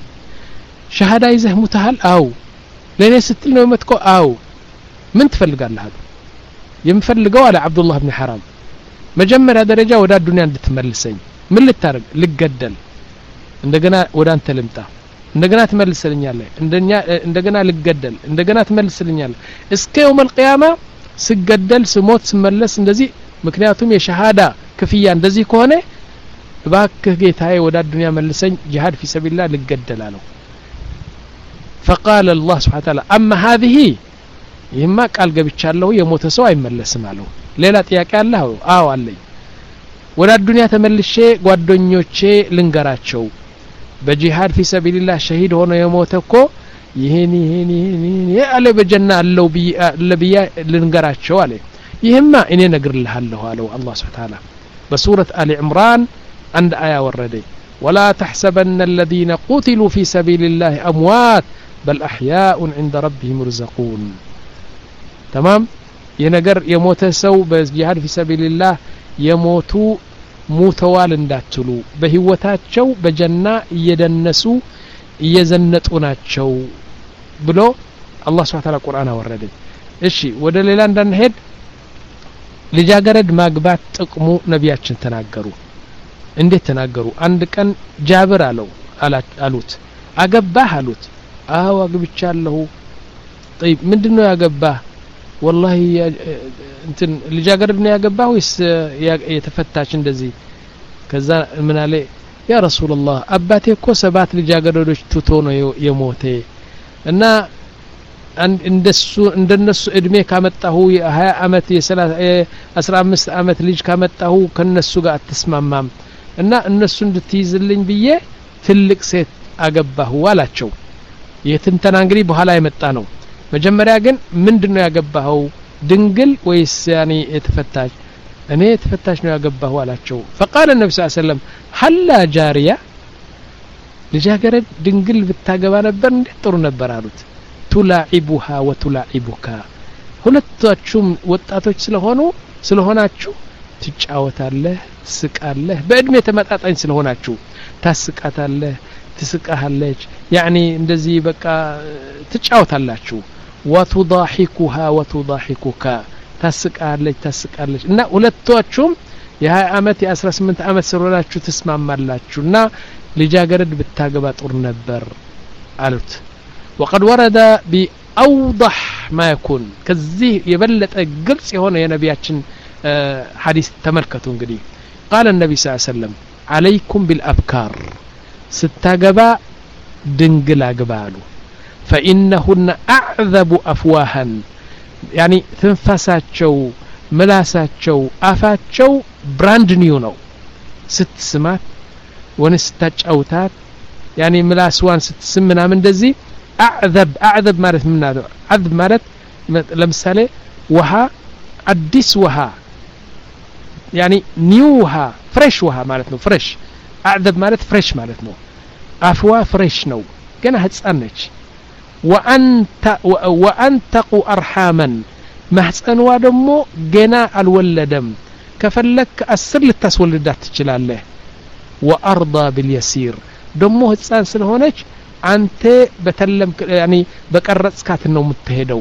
ሸሃዳ ይዘህ ሙተሃል አው ለኔ ስትል ነው የመትኮ አው ምን ትፈልጋለህ አለው የምፈልገው አለ አብዱላህ ኢብኑ ሐራም መጀመሪያ ደረጃ ወደ ዱንያ እንድትመልሰኝ ምን ልታረግ ልገደል እንደገና ወደ አንተ ልምጣ እንደገና ትመልስልኛለህ እንደኛ እንደገና ልገደል እንደገና ትመልስልኛለህ እስከ يوم القيامه ስገደል ስሞት ስመለስ እንደዚህ ምክንያቱም የሸሃዳ ክፍያ እንደዚህ ከሆነ ባክህ ጌታዬ ወደ ዱንያ መልሰኝ ጂሃድ في سبيل الله ልገደል አለው فقال الله سبحانه وتعالى اما هذه ይህማ ቃል ገብቻለሁ የሞተ ሰው አይመለስም አለው ሌላ ጥያቄ አለ አዎ አለኝ ወደ ዱንያ ተመልሼ ጓደኞቼ ልንገራቸው በጂሃድ في سبيل الله شهيد ሆኖ የሞተ እኮ ይሄን ይሄን ይሄን ያለ በጀና አለው ለብያ ልንገራቸው አለ ይሄማ እኔ ነግርልሃለሁ አለው አላህ Subhanahu Wa Ta'ala በሱረት አሊ ኢምራን عند آية وردي ولا تحسبن الذين قتلوا في سبيل الله أموات بل أحياء عند ربهم يرزقون تمام ينقر يموت سو بجهاد في سبيل الله يموتوا موتوال እንዳትሉ በህይወታቸው በጀና እየደነሱ እየዘነጡ ናቸው ብሎ አላህ Subhanahu Wa Ta'ala ቁርአን አወረደ እሺ ወደ ሌላ እንዳንሄድ ልጃገረድ ማግባት ጥቅሙ ነቢያችን ተናገሩ እንዴት ተናገሩ አንድ ቀን ጃብር አለው አሉት አገባህ አሉት አው አግብቻለሁ طيب ምንድነው ያገባህ والله እንትን ልጃገረድ ነው ያገባህ ወይስ የተፈታች እንደዚህ ከዛ ምን አለ ያ ረሱላህ አባቴ እኮ ሰባት ልጃገረዶች ትቶ ነው የሞተ እና እንደሱ እንደነሱ እድሜ ካመጣሁ የ20 አመት የ15 አመት ልጅ ካመጣሁ ከነሱ ጋር አትስማማም እና እነሱ እንድትይዝልኝ ብዬ ትልቅ ሴት አገባሁ አላቸው የትንተና እንግዲህ በኋላ የመጣ ነው መጀመሪያ ግን ምንድነው ያገባው ድንግል ወይስ ያኒ የተፈታች እኔ የተፈታች ነው ያገባሁ አላቸው فقال النبي صلى الله عليه وسلم هل جاريه ልጃገረድ ድንግል ብታገባ ነበር እንዴት ጥሩ ነበር አሉት تلاعبها وتلاعبك ሁለታችሁም ወጣቶች ስለሆኑ ስለሆናችሁ ትጫወታለህ ትስቃለህ በእድሜ ተመጣጣኝ ስለሆናችሁ ታስቃታለህ ትስቃለች يعني እንደዚህ በቃ ትጫወታላችሁ وتضاحكها وتضاحكك ታስቃለች ታስቃለች እና ሁለታችሁም የ20 አመት የ18 አመት ስለሆናችሁ ተስማማላችሁና ልጃገረድ ብታገባ ጥሩ ነበር አሉት وقد ورد بأوضح ما يكون كذي يبلط قلص هنا يا نبياتنا حديث تملكتوا انجدي قال النبي صلى الله عليه وسلم عليكم بالأبكار ستاقبا دنقلا قبالو فإنهن أعذب أفواها يعني تنفساتشو ملاساتشو أفاتشو براند نيو نو ست سمات ونستاج أوتات يعني ملاسوان ست سمنا من دزي أعذب أعذب مالت من هذا عذب مالت لمثالي وها أديس وها يعني نيوها فريش وها مالتنا فريش أعذب مالت فريش مالتنا أفوا فريش نو كنا هتسألنش وأنت وأنتقوا أرحاما محسن وادمو جنا الولدم كفلك أسر للتسولدات تجلاله وأرضى باليسير دمو هتسأل سنهونش أنت بتلم يعني بقرص كاتنو متهدو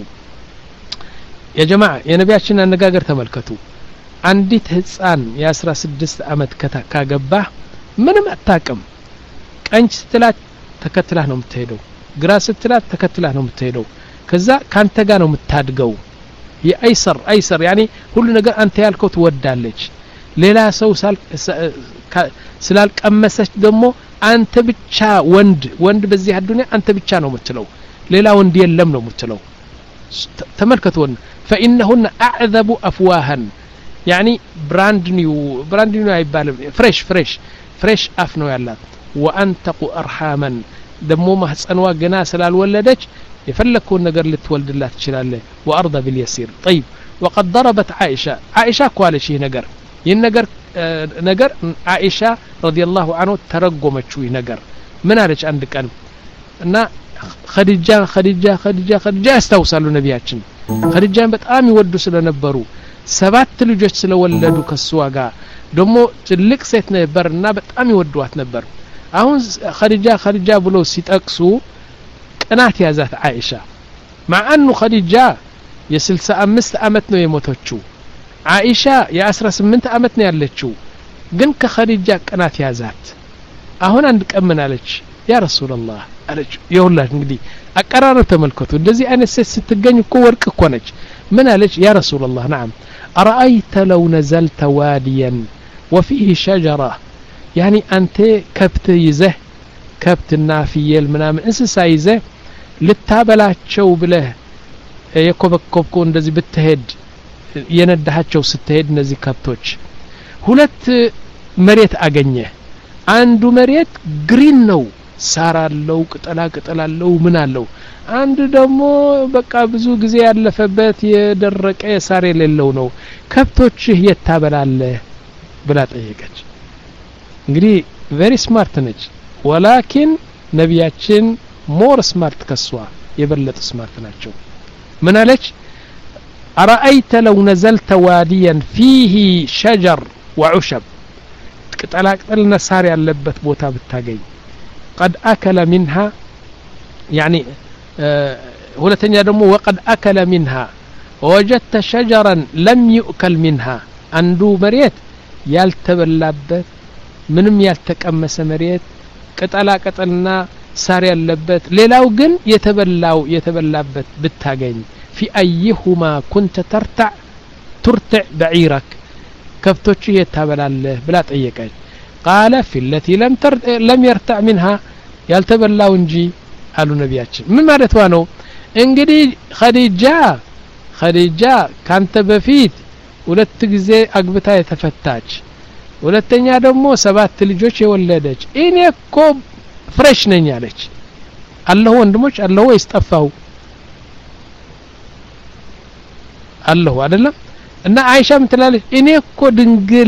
يا جماعة يا نبي عشان نجاجر تملكتو عندي تهزان يا أسرة سدست أمد كتا كجبة من ما تاكم أنت ستلات تكتله نوم تهدو جراس ستلات تكتله نوم تهدو كذا كان تجانو متهدجو هي أيسر أيسر يعني كل نجا أنت يالكو تودالج ليلا سو سال سلالك أمسش دمو أنت بتشا وند وند بزي هالدنيا أنت بتشا نو متلو ليلا وند يلم نو متلو تملكتون فإنهن أعذب أفواها يعني براند نيو براند نيو يبالم فريش فريش فريش أفنو يالات وأنتقوا أرحاما دمو ما هسأنوا جناس للولدج يفلكون نجر لتولد الله تشلاله وأرضى باليسير طيب وقد ضربت عائشة عائشة قال شيء نجر ينجر آه نجر عائشة رضي الله عنه ترجمت شوي نجر من عارش عندك أنا أن خديجة خديجة خديجة خديجة استوصلوا نبياتنا خديجة بتأمي ودوا سلا نبرو سبات لجوج سلا ولدوا كالسواقا دمو تلك سيت نبرنا بتأمي ودوات نبر أهون خديجة خديجة بلو سيت أكسو قنات يا ذات عائشة مع أنه خديجة يسلس أمست أمتنا يموتوتشو عائشة يا أسرة سمنت أمتنا يالتشو قنك خديجة قنات يا ذات أهون عندك أمنا لك يا رسول الله أرج يا الله نقدي أقرار تملكته دزي أنا سيس ستجني كورك كونج من قالش يا رسول الله نعم أرأيت لو نزلت واديا وفيه شجرة يعني أنت كبت يزه كبت النافية المنام إنسى يزه للتابلات شو بله يكوب كوبكون دزي بتهد يندهات شو ستهد نزي كبتوش هلت مريت أجنيه عنده مريت جرين نو ሳር አለው ቅጠላ ቅጠል አለው ምን አለው አንድ ደግሞ በቃ ብዙ ጊዜ ያለፈበት የደረቀ ሳር የሌለው ነው ከብቶችህ የታበላለህ ብላ ጠየቀች እንግዲህ very smart ነች ወላኪን ነቢያችን more smart ከሷ የበለጠ smart ናቸው ምን አለች أرأيت لو نزلت واديا فيه شجر وعشب ቅጠላ ቅጠልና ሳር ያለበት ቦታ ብታገኝ قد أكل منها يعني ሁለተኛ ደግሞ وقد أكل منها ووجدت شجرا لم يؤكل منها አንዱ መሬት ያልተበላበት ምንም ያልተቀመሰ መሬት ቅጠላ ቅጠልና ሳር ያለበት ሌላው ግን የተበላው የተበላበት ብታገኝ في أيهما كنت ترتع ترتع بعيرك كفتوش يتابلالله بلا طيقاج قال في التي لم تر... لم يرتع منها يالتبلاو እንጂ አሉ ነቢያችን ምን ማለት ነው እንግዲህ ኸዲጃ ኸዲጃ ካንተ በፊት ሁለት ጊዜ አግብታ የተፈታች ሁለተኛ ደግሞ ሰባት ልጆች የወለደች እኔ እኮ ፍሬሽ ነኝ አለች አላህ ወንድሞች አላህ ይስጠፋው አላህ አይደለም እና አይሻ ምን ትላለች እኔ እኮ ድንግል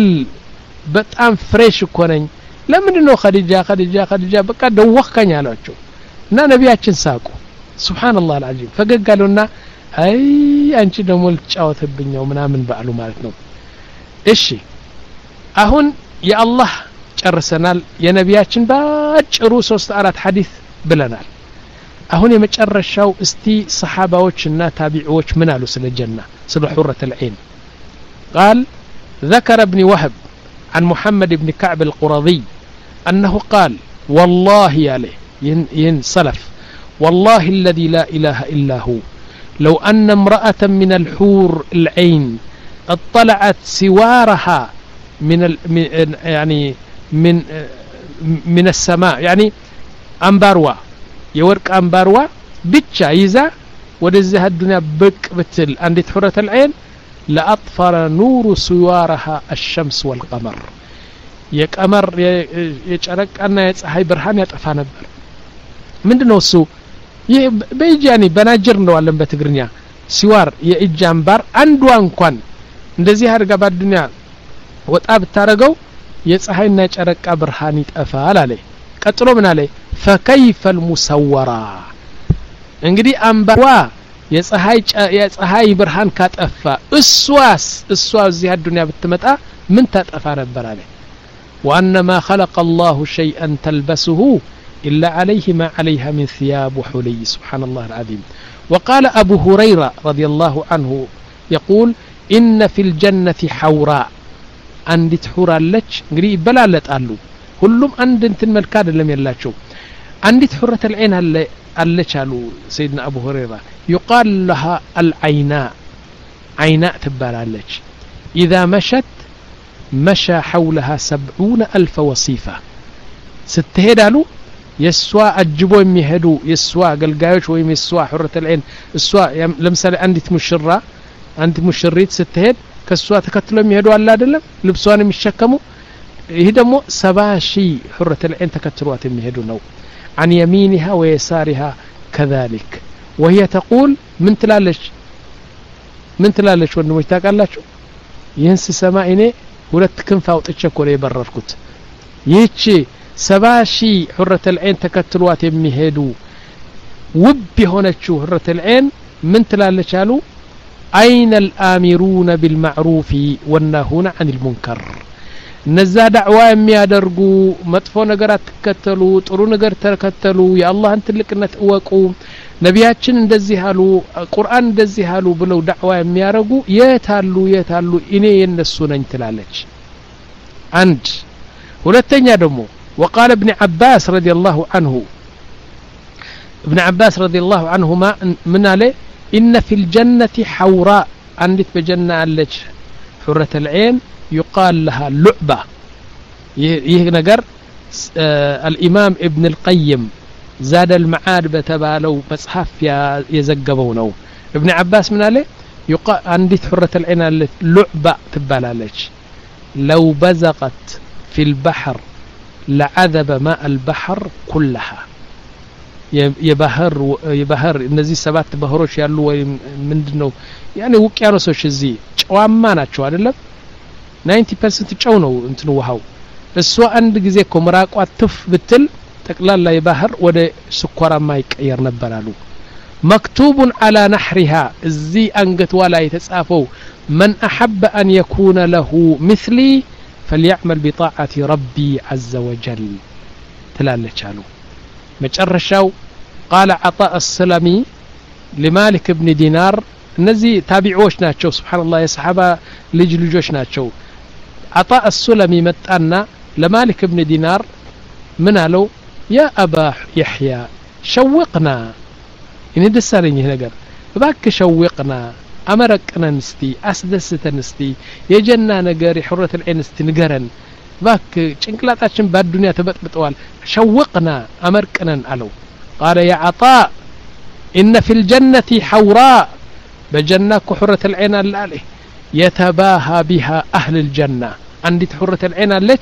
በጣም ፍሬሽ እኮ ነኝ ለምንድነው ኸዲጃ ኸዲጃ ኸዲጃ በቃ ደወኸኝ አላቸው እና ነቢያችን ሳቁ ሱብሃንአላህ አልዓዚም ፈገጋሉና አይ አንቺ ደሞ ልጫወተብኛው ምናምን ባሉ ማለት ነው እሺ አሁን የአላህ ጨርሰናል የነቢያችን ባጭሩ ሶስት አራት ሐዲስ ብለናል አሁን የመጨረሻው እስቲ ሰሃባዎችና ታቢዒዎች ምን አሉ ስለ ጀና ስለ ሑረት العين قال ذكر ابن وهب عن محمد بن كعب القرظي أنه قال والله عليه ين سلف والله الذي لا إله إلا هو لو أن امرأة من الحور العين اطلعت سوارها من يعني من من السماء يعني أنباروا يورك أنباروا بتشا يزا ودزها الدنيا بك بتل عند حورة العين لأطفر نور سوارها الشمس والقمر يقمر يچرق أن يصحي برهان يطفى نبر ምንድነው እሱ ይሄ በእጃኒ በናጅር ነው አለም በትግርኛ ሲዋር የእጅ አንባር አንዷ እንኳን እንደዚህ አድርጋ ባዱንያ ወጣ ብታረገው የፀሐይና ጨረቃ ብርሃን ይጠፋል አለ ቀጥሎ ምን አለ فكيف المسورة እንግዲህ አንባዋ የፀሐይ የፀሐይ ብርሃን ካጠፋ እሷስ እሷ እዚህ አዱንያ ብትመጣ ምን ታጠፋ ነበር አለ وانما خلق الله شيئا تلبسه إلا عليه ما عليها من ثياب وحلي سبحان الله العظيم وقال أبو هريرة رضي الله عنه يقول إن في الجنة حوراء عندت حورا لك نقري بلالت قالوا كلهم عند انت الملكاد لم يلاتشو عندت حرة العين اللي قالوا سيدنا أبو هريرة يقال لها العيناء عيناء تبالالك إذا مشت مشى حولها سبعون ألف وصيفة ستهد قالوا يسوا أجبوا يمهدوا يسوا قلقايش ويم يسوا حرة العين السوا لمثال عندت مشرة عندت مشريت ستهد كسوا تكتلوا يمهدوا على دلم لبسوان يشكموا يهدموا سباشي حرة العين تكتلوا يمهدوا نو عن يمينها ويسارها كذلك وهي تقول من تلالش من تلالش ونمو يتاقال شو ينس سمائني ولا تكنفا وتتشكوا يبرركت يتشي سباشي حرة العين تكتلوات يمهدو وب هونتشو حرة العين من تلالش قالوا أين الآمرون بالمعروف والناهون عن المنكر نزا دعوة يميادرقو مطفو نقرات تكتلو طرو نقر تكتلو يا الله انت لك نتقوكو نبياتشن اندزي هالو قرآن اندزي هالو بلو دعوة يميارقو يتالو يتالو إني ينسونا انتلالج عند ولتنيا دمو وقال ابن عباس رضي الله عنه ابن عباس رضي الله عنهما من عليه إن في الجنة حوراء عندت بجنة اللج حرة العين يقال لها لعبة يهنقر آه الإمام ابن القيم زاد المعاد بتبالو مصحف يزقبونه ابن عباس من عليه يقال عندت حرة العين لعبة تبالالج لو بزقت في البحر لعذب ماء البحر كلها የባህር የባህር እነዚህ ሰባት ባህሮች ያሉ ወይ ምንድነው ያኔ ውቅያኖሶች እዚህ ጨዋማ ናቸው አይደለም ninety percent ጨው ነው እንትን ውሃው እሷ አንድ ጊዜ ኮምራቋ ትፍ ብትል ጠቅላላ የባህር ወደ ስኳራማ ይቀየር ነበር አሉ مكتوب على نحرها እዚህ አንገቷ ላይ የተጻፈው من احب ان يكون له مثلي فليعمل بطاعه ربي عز وجل ትላለች አሉ مجرشاو قال عطاء السلمي لمالك بن دينار እነዚህ ታቢዖች ናቸው ሱብሃንአላህ የሰሃባ ልጅ ልጆች ናቸው عطاء السلمي መጣና لمالك بن دينار ምን አለው يا ابا يحيى شوقنا እኔ ደሳለኝ ይሄ ነገር እባክህ شوقنا አመረቅነን እስቲ አስደስተን እስቲ የጀና ነገር የሁረት العين እስቲ ንገረን باك ጭንቅላታችን በአዱንያ ተበጥብጠዋል شوقنا أمركنا ألو قال يا عطاء إن في الجنة حوراء بجنة كحرة العين اللالي يتباهى بها أهل الجنة عندي حرة العين الليش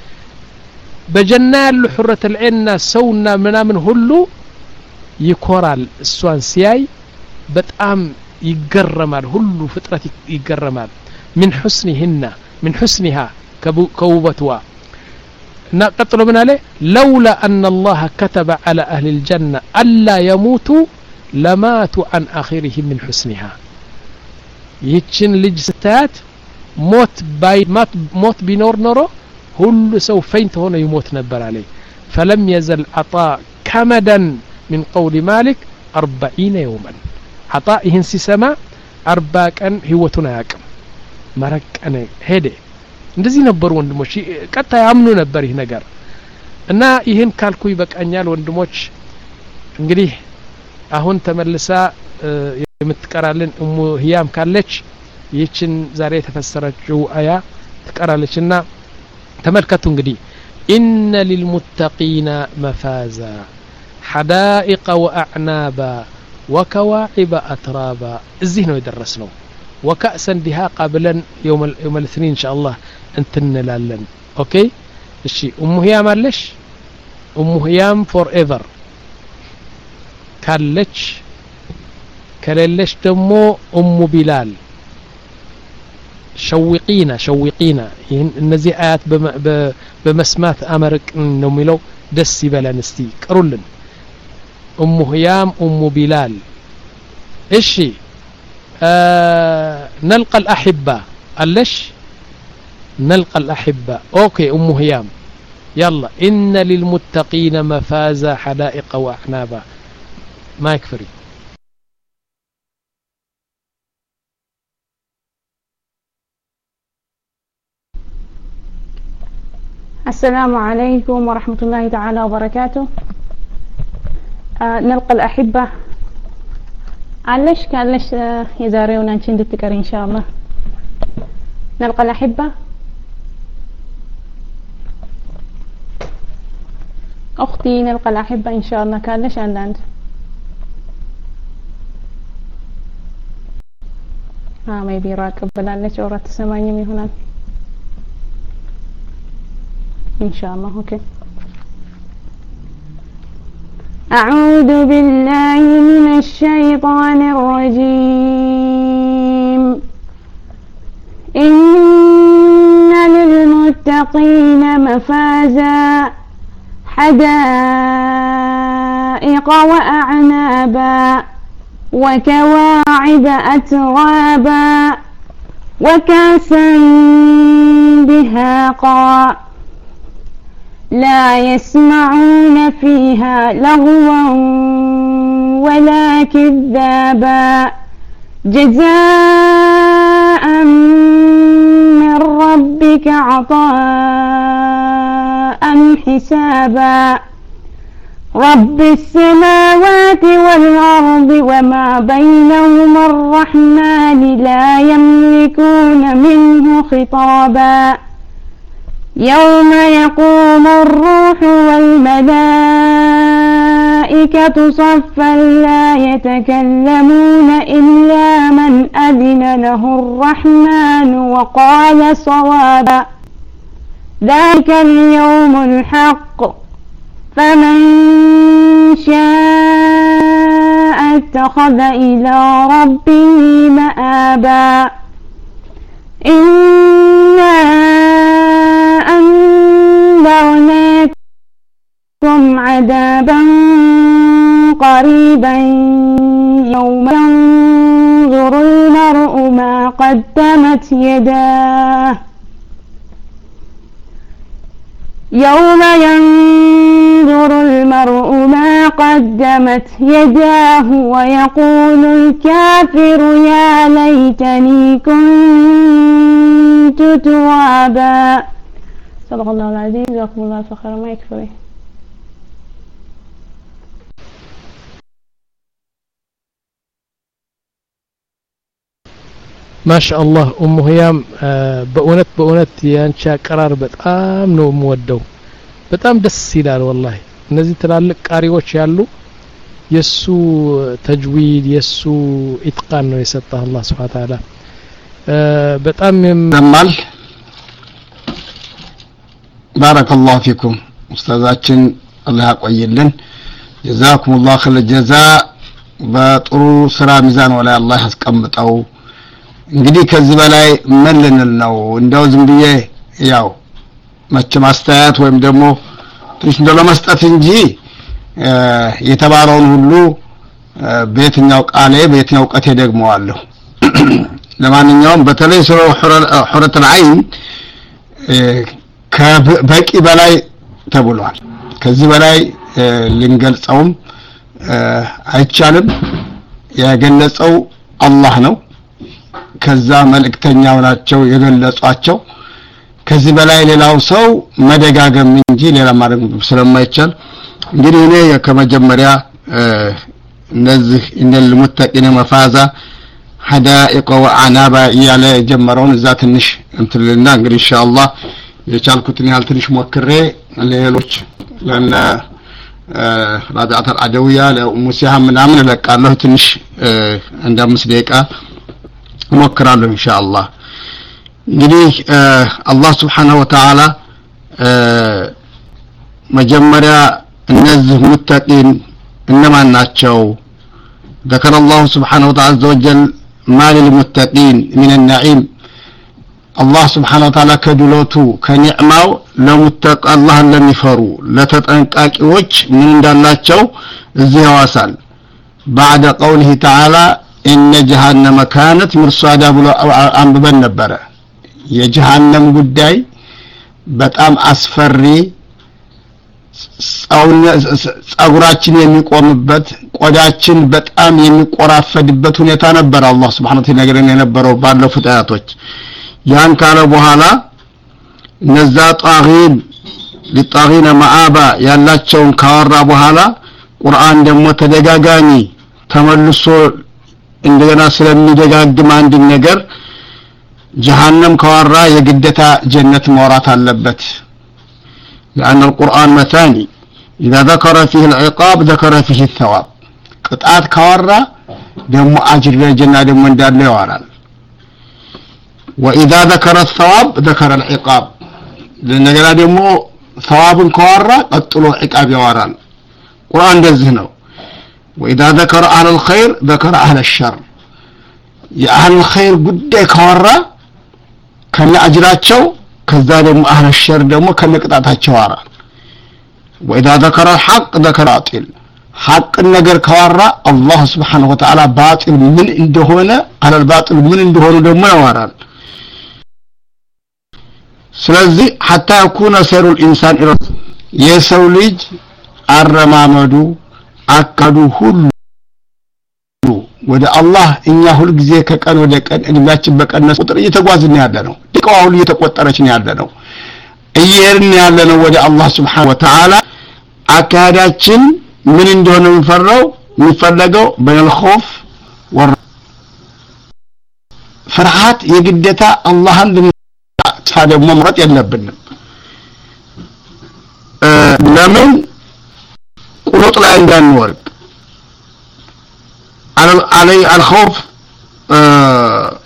بجنة حرة العين سونا منا من هلو يكورال السوان سياي بتأم يقرمال هلو فترة يقرمال من حسنهن من حسنها كوبتوا نقطلوا من عليه لولا أن الله كتب على أهل الجنة ألا يموتوا لماتوا عن آخرهم من حسنها يتشن لجستات موت باي مات موت بنور نورو هل سو فين هنا يموت نبر عليه فلم يزل عطاء كمدا من قول مالك أربعين يوما عطاء ينسي سما أرباك أن هوتنا ياكم مرك أنا هدي እንደዚህ ነበር ወንድሞች ቀጣ ያምኑ ነበር ይሄ ነገር እና ይሄን ካልኩ ይበቃኛል ወንድሞች እንግዲህ አሁን ተመልሳ የምትቀራልን ኡሙ ህያም ካለች ይችን ዛሬ የተፈሰረችው አያ ትቀራለችና ተመልከቱ እንግዲህ ኢነ ሊልሙተቂና መፋዛ حدائق واعنابا وكواعب اترابا እዚህ ነው የደረስነው وكأسا دهاقا قبلا يوم يوم الاثنين ان شاء الله انتن لالن اوكي እሺ ኡሙ ህያም አለሽ ኡሙ ህያም forever ካለች ከሌለሽ ደግሞ ኡሙ ቢላል شوقينا شوقينا እነዚህ አያት በመስማት አመርቅ ነው የሚለው ደስ ይበለን እስቲ ቀሩልን ኡሙ ህያም ኡሙ ቢላል እሺ آه نلقى الأحبة اللش نلقى الأحبة أوكي أم هيام يلا إن للمتقين مفازا حدائق وأعنابا ما يكفري السلام عليكم ورحمة الله تعالى وبركاته. آه نلقى الأحبة علش كالش آه يزاريون أنشين تذكر إن شاء الله. نلقى الأحبة أختي نلقى الأحبة إن شاء الله كالش عندنا ها ما يبي راكب بلالش أورات سمانية من هنا إن شاء الله. أوكي. أعوذ بالله من الشيطان الرجيم. إن للمتقين مفازا حدائق وأعنابا وكواعب أترابا وكأسا دهاقا لا يسمعون فيها لغوا ولا كذابا جزاء من ربك عطاء حسابا رب السماوات والأرض وما بينهما الرحمن لا يملكون منه خطابا يوم يقوم الروح والملائكة صفا لا يتكلمون إلا من أذن له الرحمن وقال صوابا ذلك اليوم الحق فمن شاء اتخذ إلى ربه مآبا إنا أنذرناكم عذابا قريبا يوم ينظر المرء ما قدمت يداه يوم ينظر المرء ما قدمت يداه ويقول الكافر يا ليتني كنت ترابا. صدق الله العظيم. جزاكم الله خيرا. ما يكفي. ما شاء الله ام هيام በእውነት በእውነት ያንቺ አቀራር በጣም ነው የምወደው በጣም ደስ ይላል ወላሂ እነዚህ ትላልቅ ቃሪዎች ያሉ የሱ ተጅዊድ የሱ ኢትቃን ነው የሰጠህ አላህ Subhanahu Wa Ta'ala በጣም ተማል ባረከላሁ ፊኩም ኡስታዛችን አላህ ያቆይልን ጀዛኩሙላሁ ኸይረ ጀዛ በጥሩ ስራ ሚዛን ወላ አላህ ያስቀምጠው እንግዲህ ከዚህ በላይ ምን ልንል ነው እንደው ዝም ብዬ ያው መቼም አስተያየት ወይም ደግሞ ትንሽ እንደለመስጠት እንጂ የተባለውን ሁሉ በየትኛው ቃሌ በየትኛው ቀቴ ደግመዋለሁ ለማንኛውም በተለይ ሱራ ሑረት العين ከበቂ በላይ ተብሏል ከዚህ በላይ ልንገልጸውም አይቻልም ያገለጸው አላህ ነው ከዛ መልእክተኛው ናቸው የገለጿቸው ከዚህ በላይ ሌላው ሰው መደጋገም እንጂ ሌላ ማድረግ ስለማይቻል እንግዲህ እኔ ከመጀመሪያ እነዚህ እነል ሙተቂነ መፋዛ حدائق وعناب ያለ ጀመረውን እዛ ትንሽ እንትልና እንግዲህ ኢንሻአላህ የቻልኩትን ያህል ትንሽ ሞክሬ ለሌሎች ለና ራዳት አልአደውያ ለሙሲሃ ምናምን ለቃለሁ ትንሽ እንደ አምስት ደቂቃ ሞክራለሁ ኢንሻአላህ እንግዲህ አላህ Subhanahu Wa Ta'ala መጀመሪያ እነዚህ ሙተቂን እነማን ናቸው ذكر الله سبحانه وتعالى عز وجل ما للمتقين من النعيم الله سبحانه وتعالى كدلوتو كنعماو لمتق الله لم يفروا لتطنقاቂዎች ምን እንዳላቸው እዚህ ያዋሳል بعد قوله تعالى إن جهنم كانت مرصادا ብሎ አንብበን ነበር የጀሃነም ጉዳይ በጣም አስፈሪ ጸጉራችን የሚቆምበት ቆዳችን በጣም የሚቆራፈድበት ሁኔታ ነበር አላህ Subhanahu Wa Ta'ala ነገረን የነበረው ባለፉት አያቶች ያን ካለ በኋላ እነዛ ጣጊን ለጣጊና ማአባ ያላቸውን ካወራ በኋላ ቁርአን ደግሞ ተደጋጋሚ ተመልሶ እንደገና ስለሚደጋግም አንድ ነገር جهنم كوارا يقدتا جنة مورات اللبت لأن القرآن مثاني إذا ذكر فيه العقاب ذكر فيه الثواب قطعات كوارا دم أجر الجنة دم من دار ليوارال وإذا ذكر الثواب ذكر العقاب لأن قال دمو ثواب كوارا قطلوا عقاب يوارال قرآن دزهنو وإذا ذكر أهل الخير ذكر أهل الشر يا أهل الخير قد كوارا كان أجراتشو كذلك أهل الشر دمو كان قطعتها وارا وإذا ذكر الحق ذكر باطل حق النجر كوارا الله سبحانه وتعالى باطل من عنده هنا على الباطل من عنده هنا دمو يوارا سلازي حتى يكون سير الإنسان إلى يسولج الرمامدو أكدو هل ወደ አላህ እኛ ሁሉ ጊዜ ከቀን ወደ ቀን እድሜያችን በቀነሰ ቁጥር እየተጓዝን ያለነው ደቂቃው ሁሉ እየተቆጠረችን ያለነው እየሄድን ያለነው ወደ አላህ Subhanahu Wa Ta'ala አካዳችን ምን እንደሆነ የሚፈራው የሚፈለገው በል ኸውፍ ወር ፍርሃት የግዴታ አላህን ለታደም መምረጥ የለብንም ለምን ቁርጥ ላይ እንዳንወርቅ على علي الخوف آه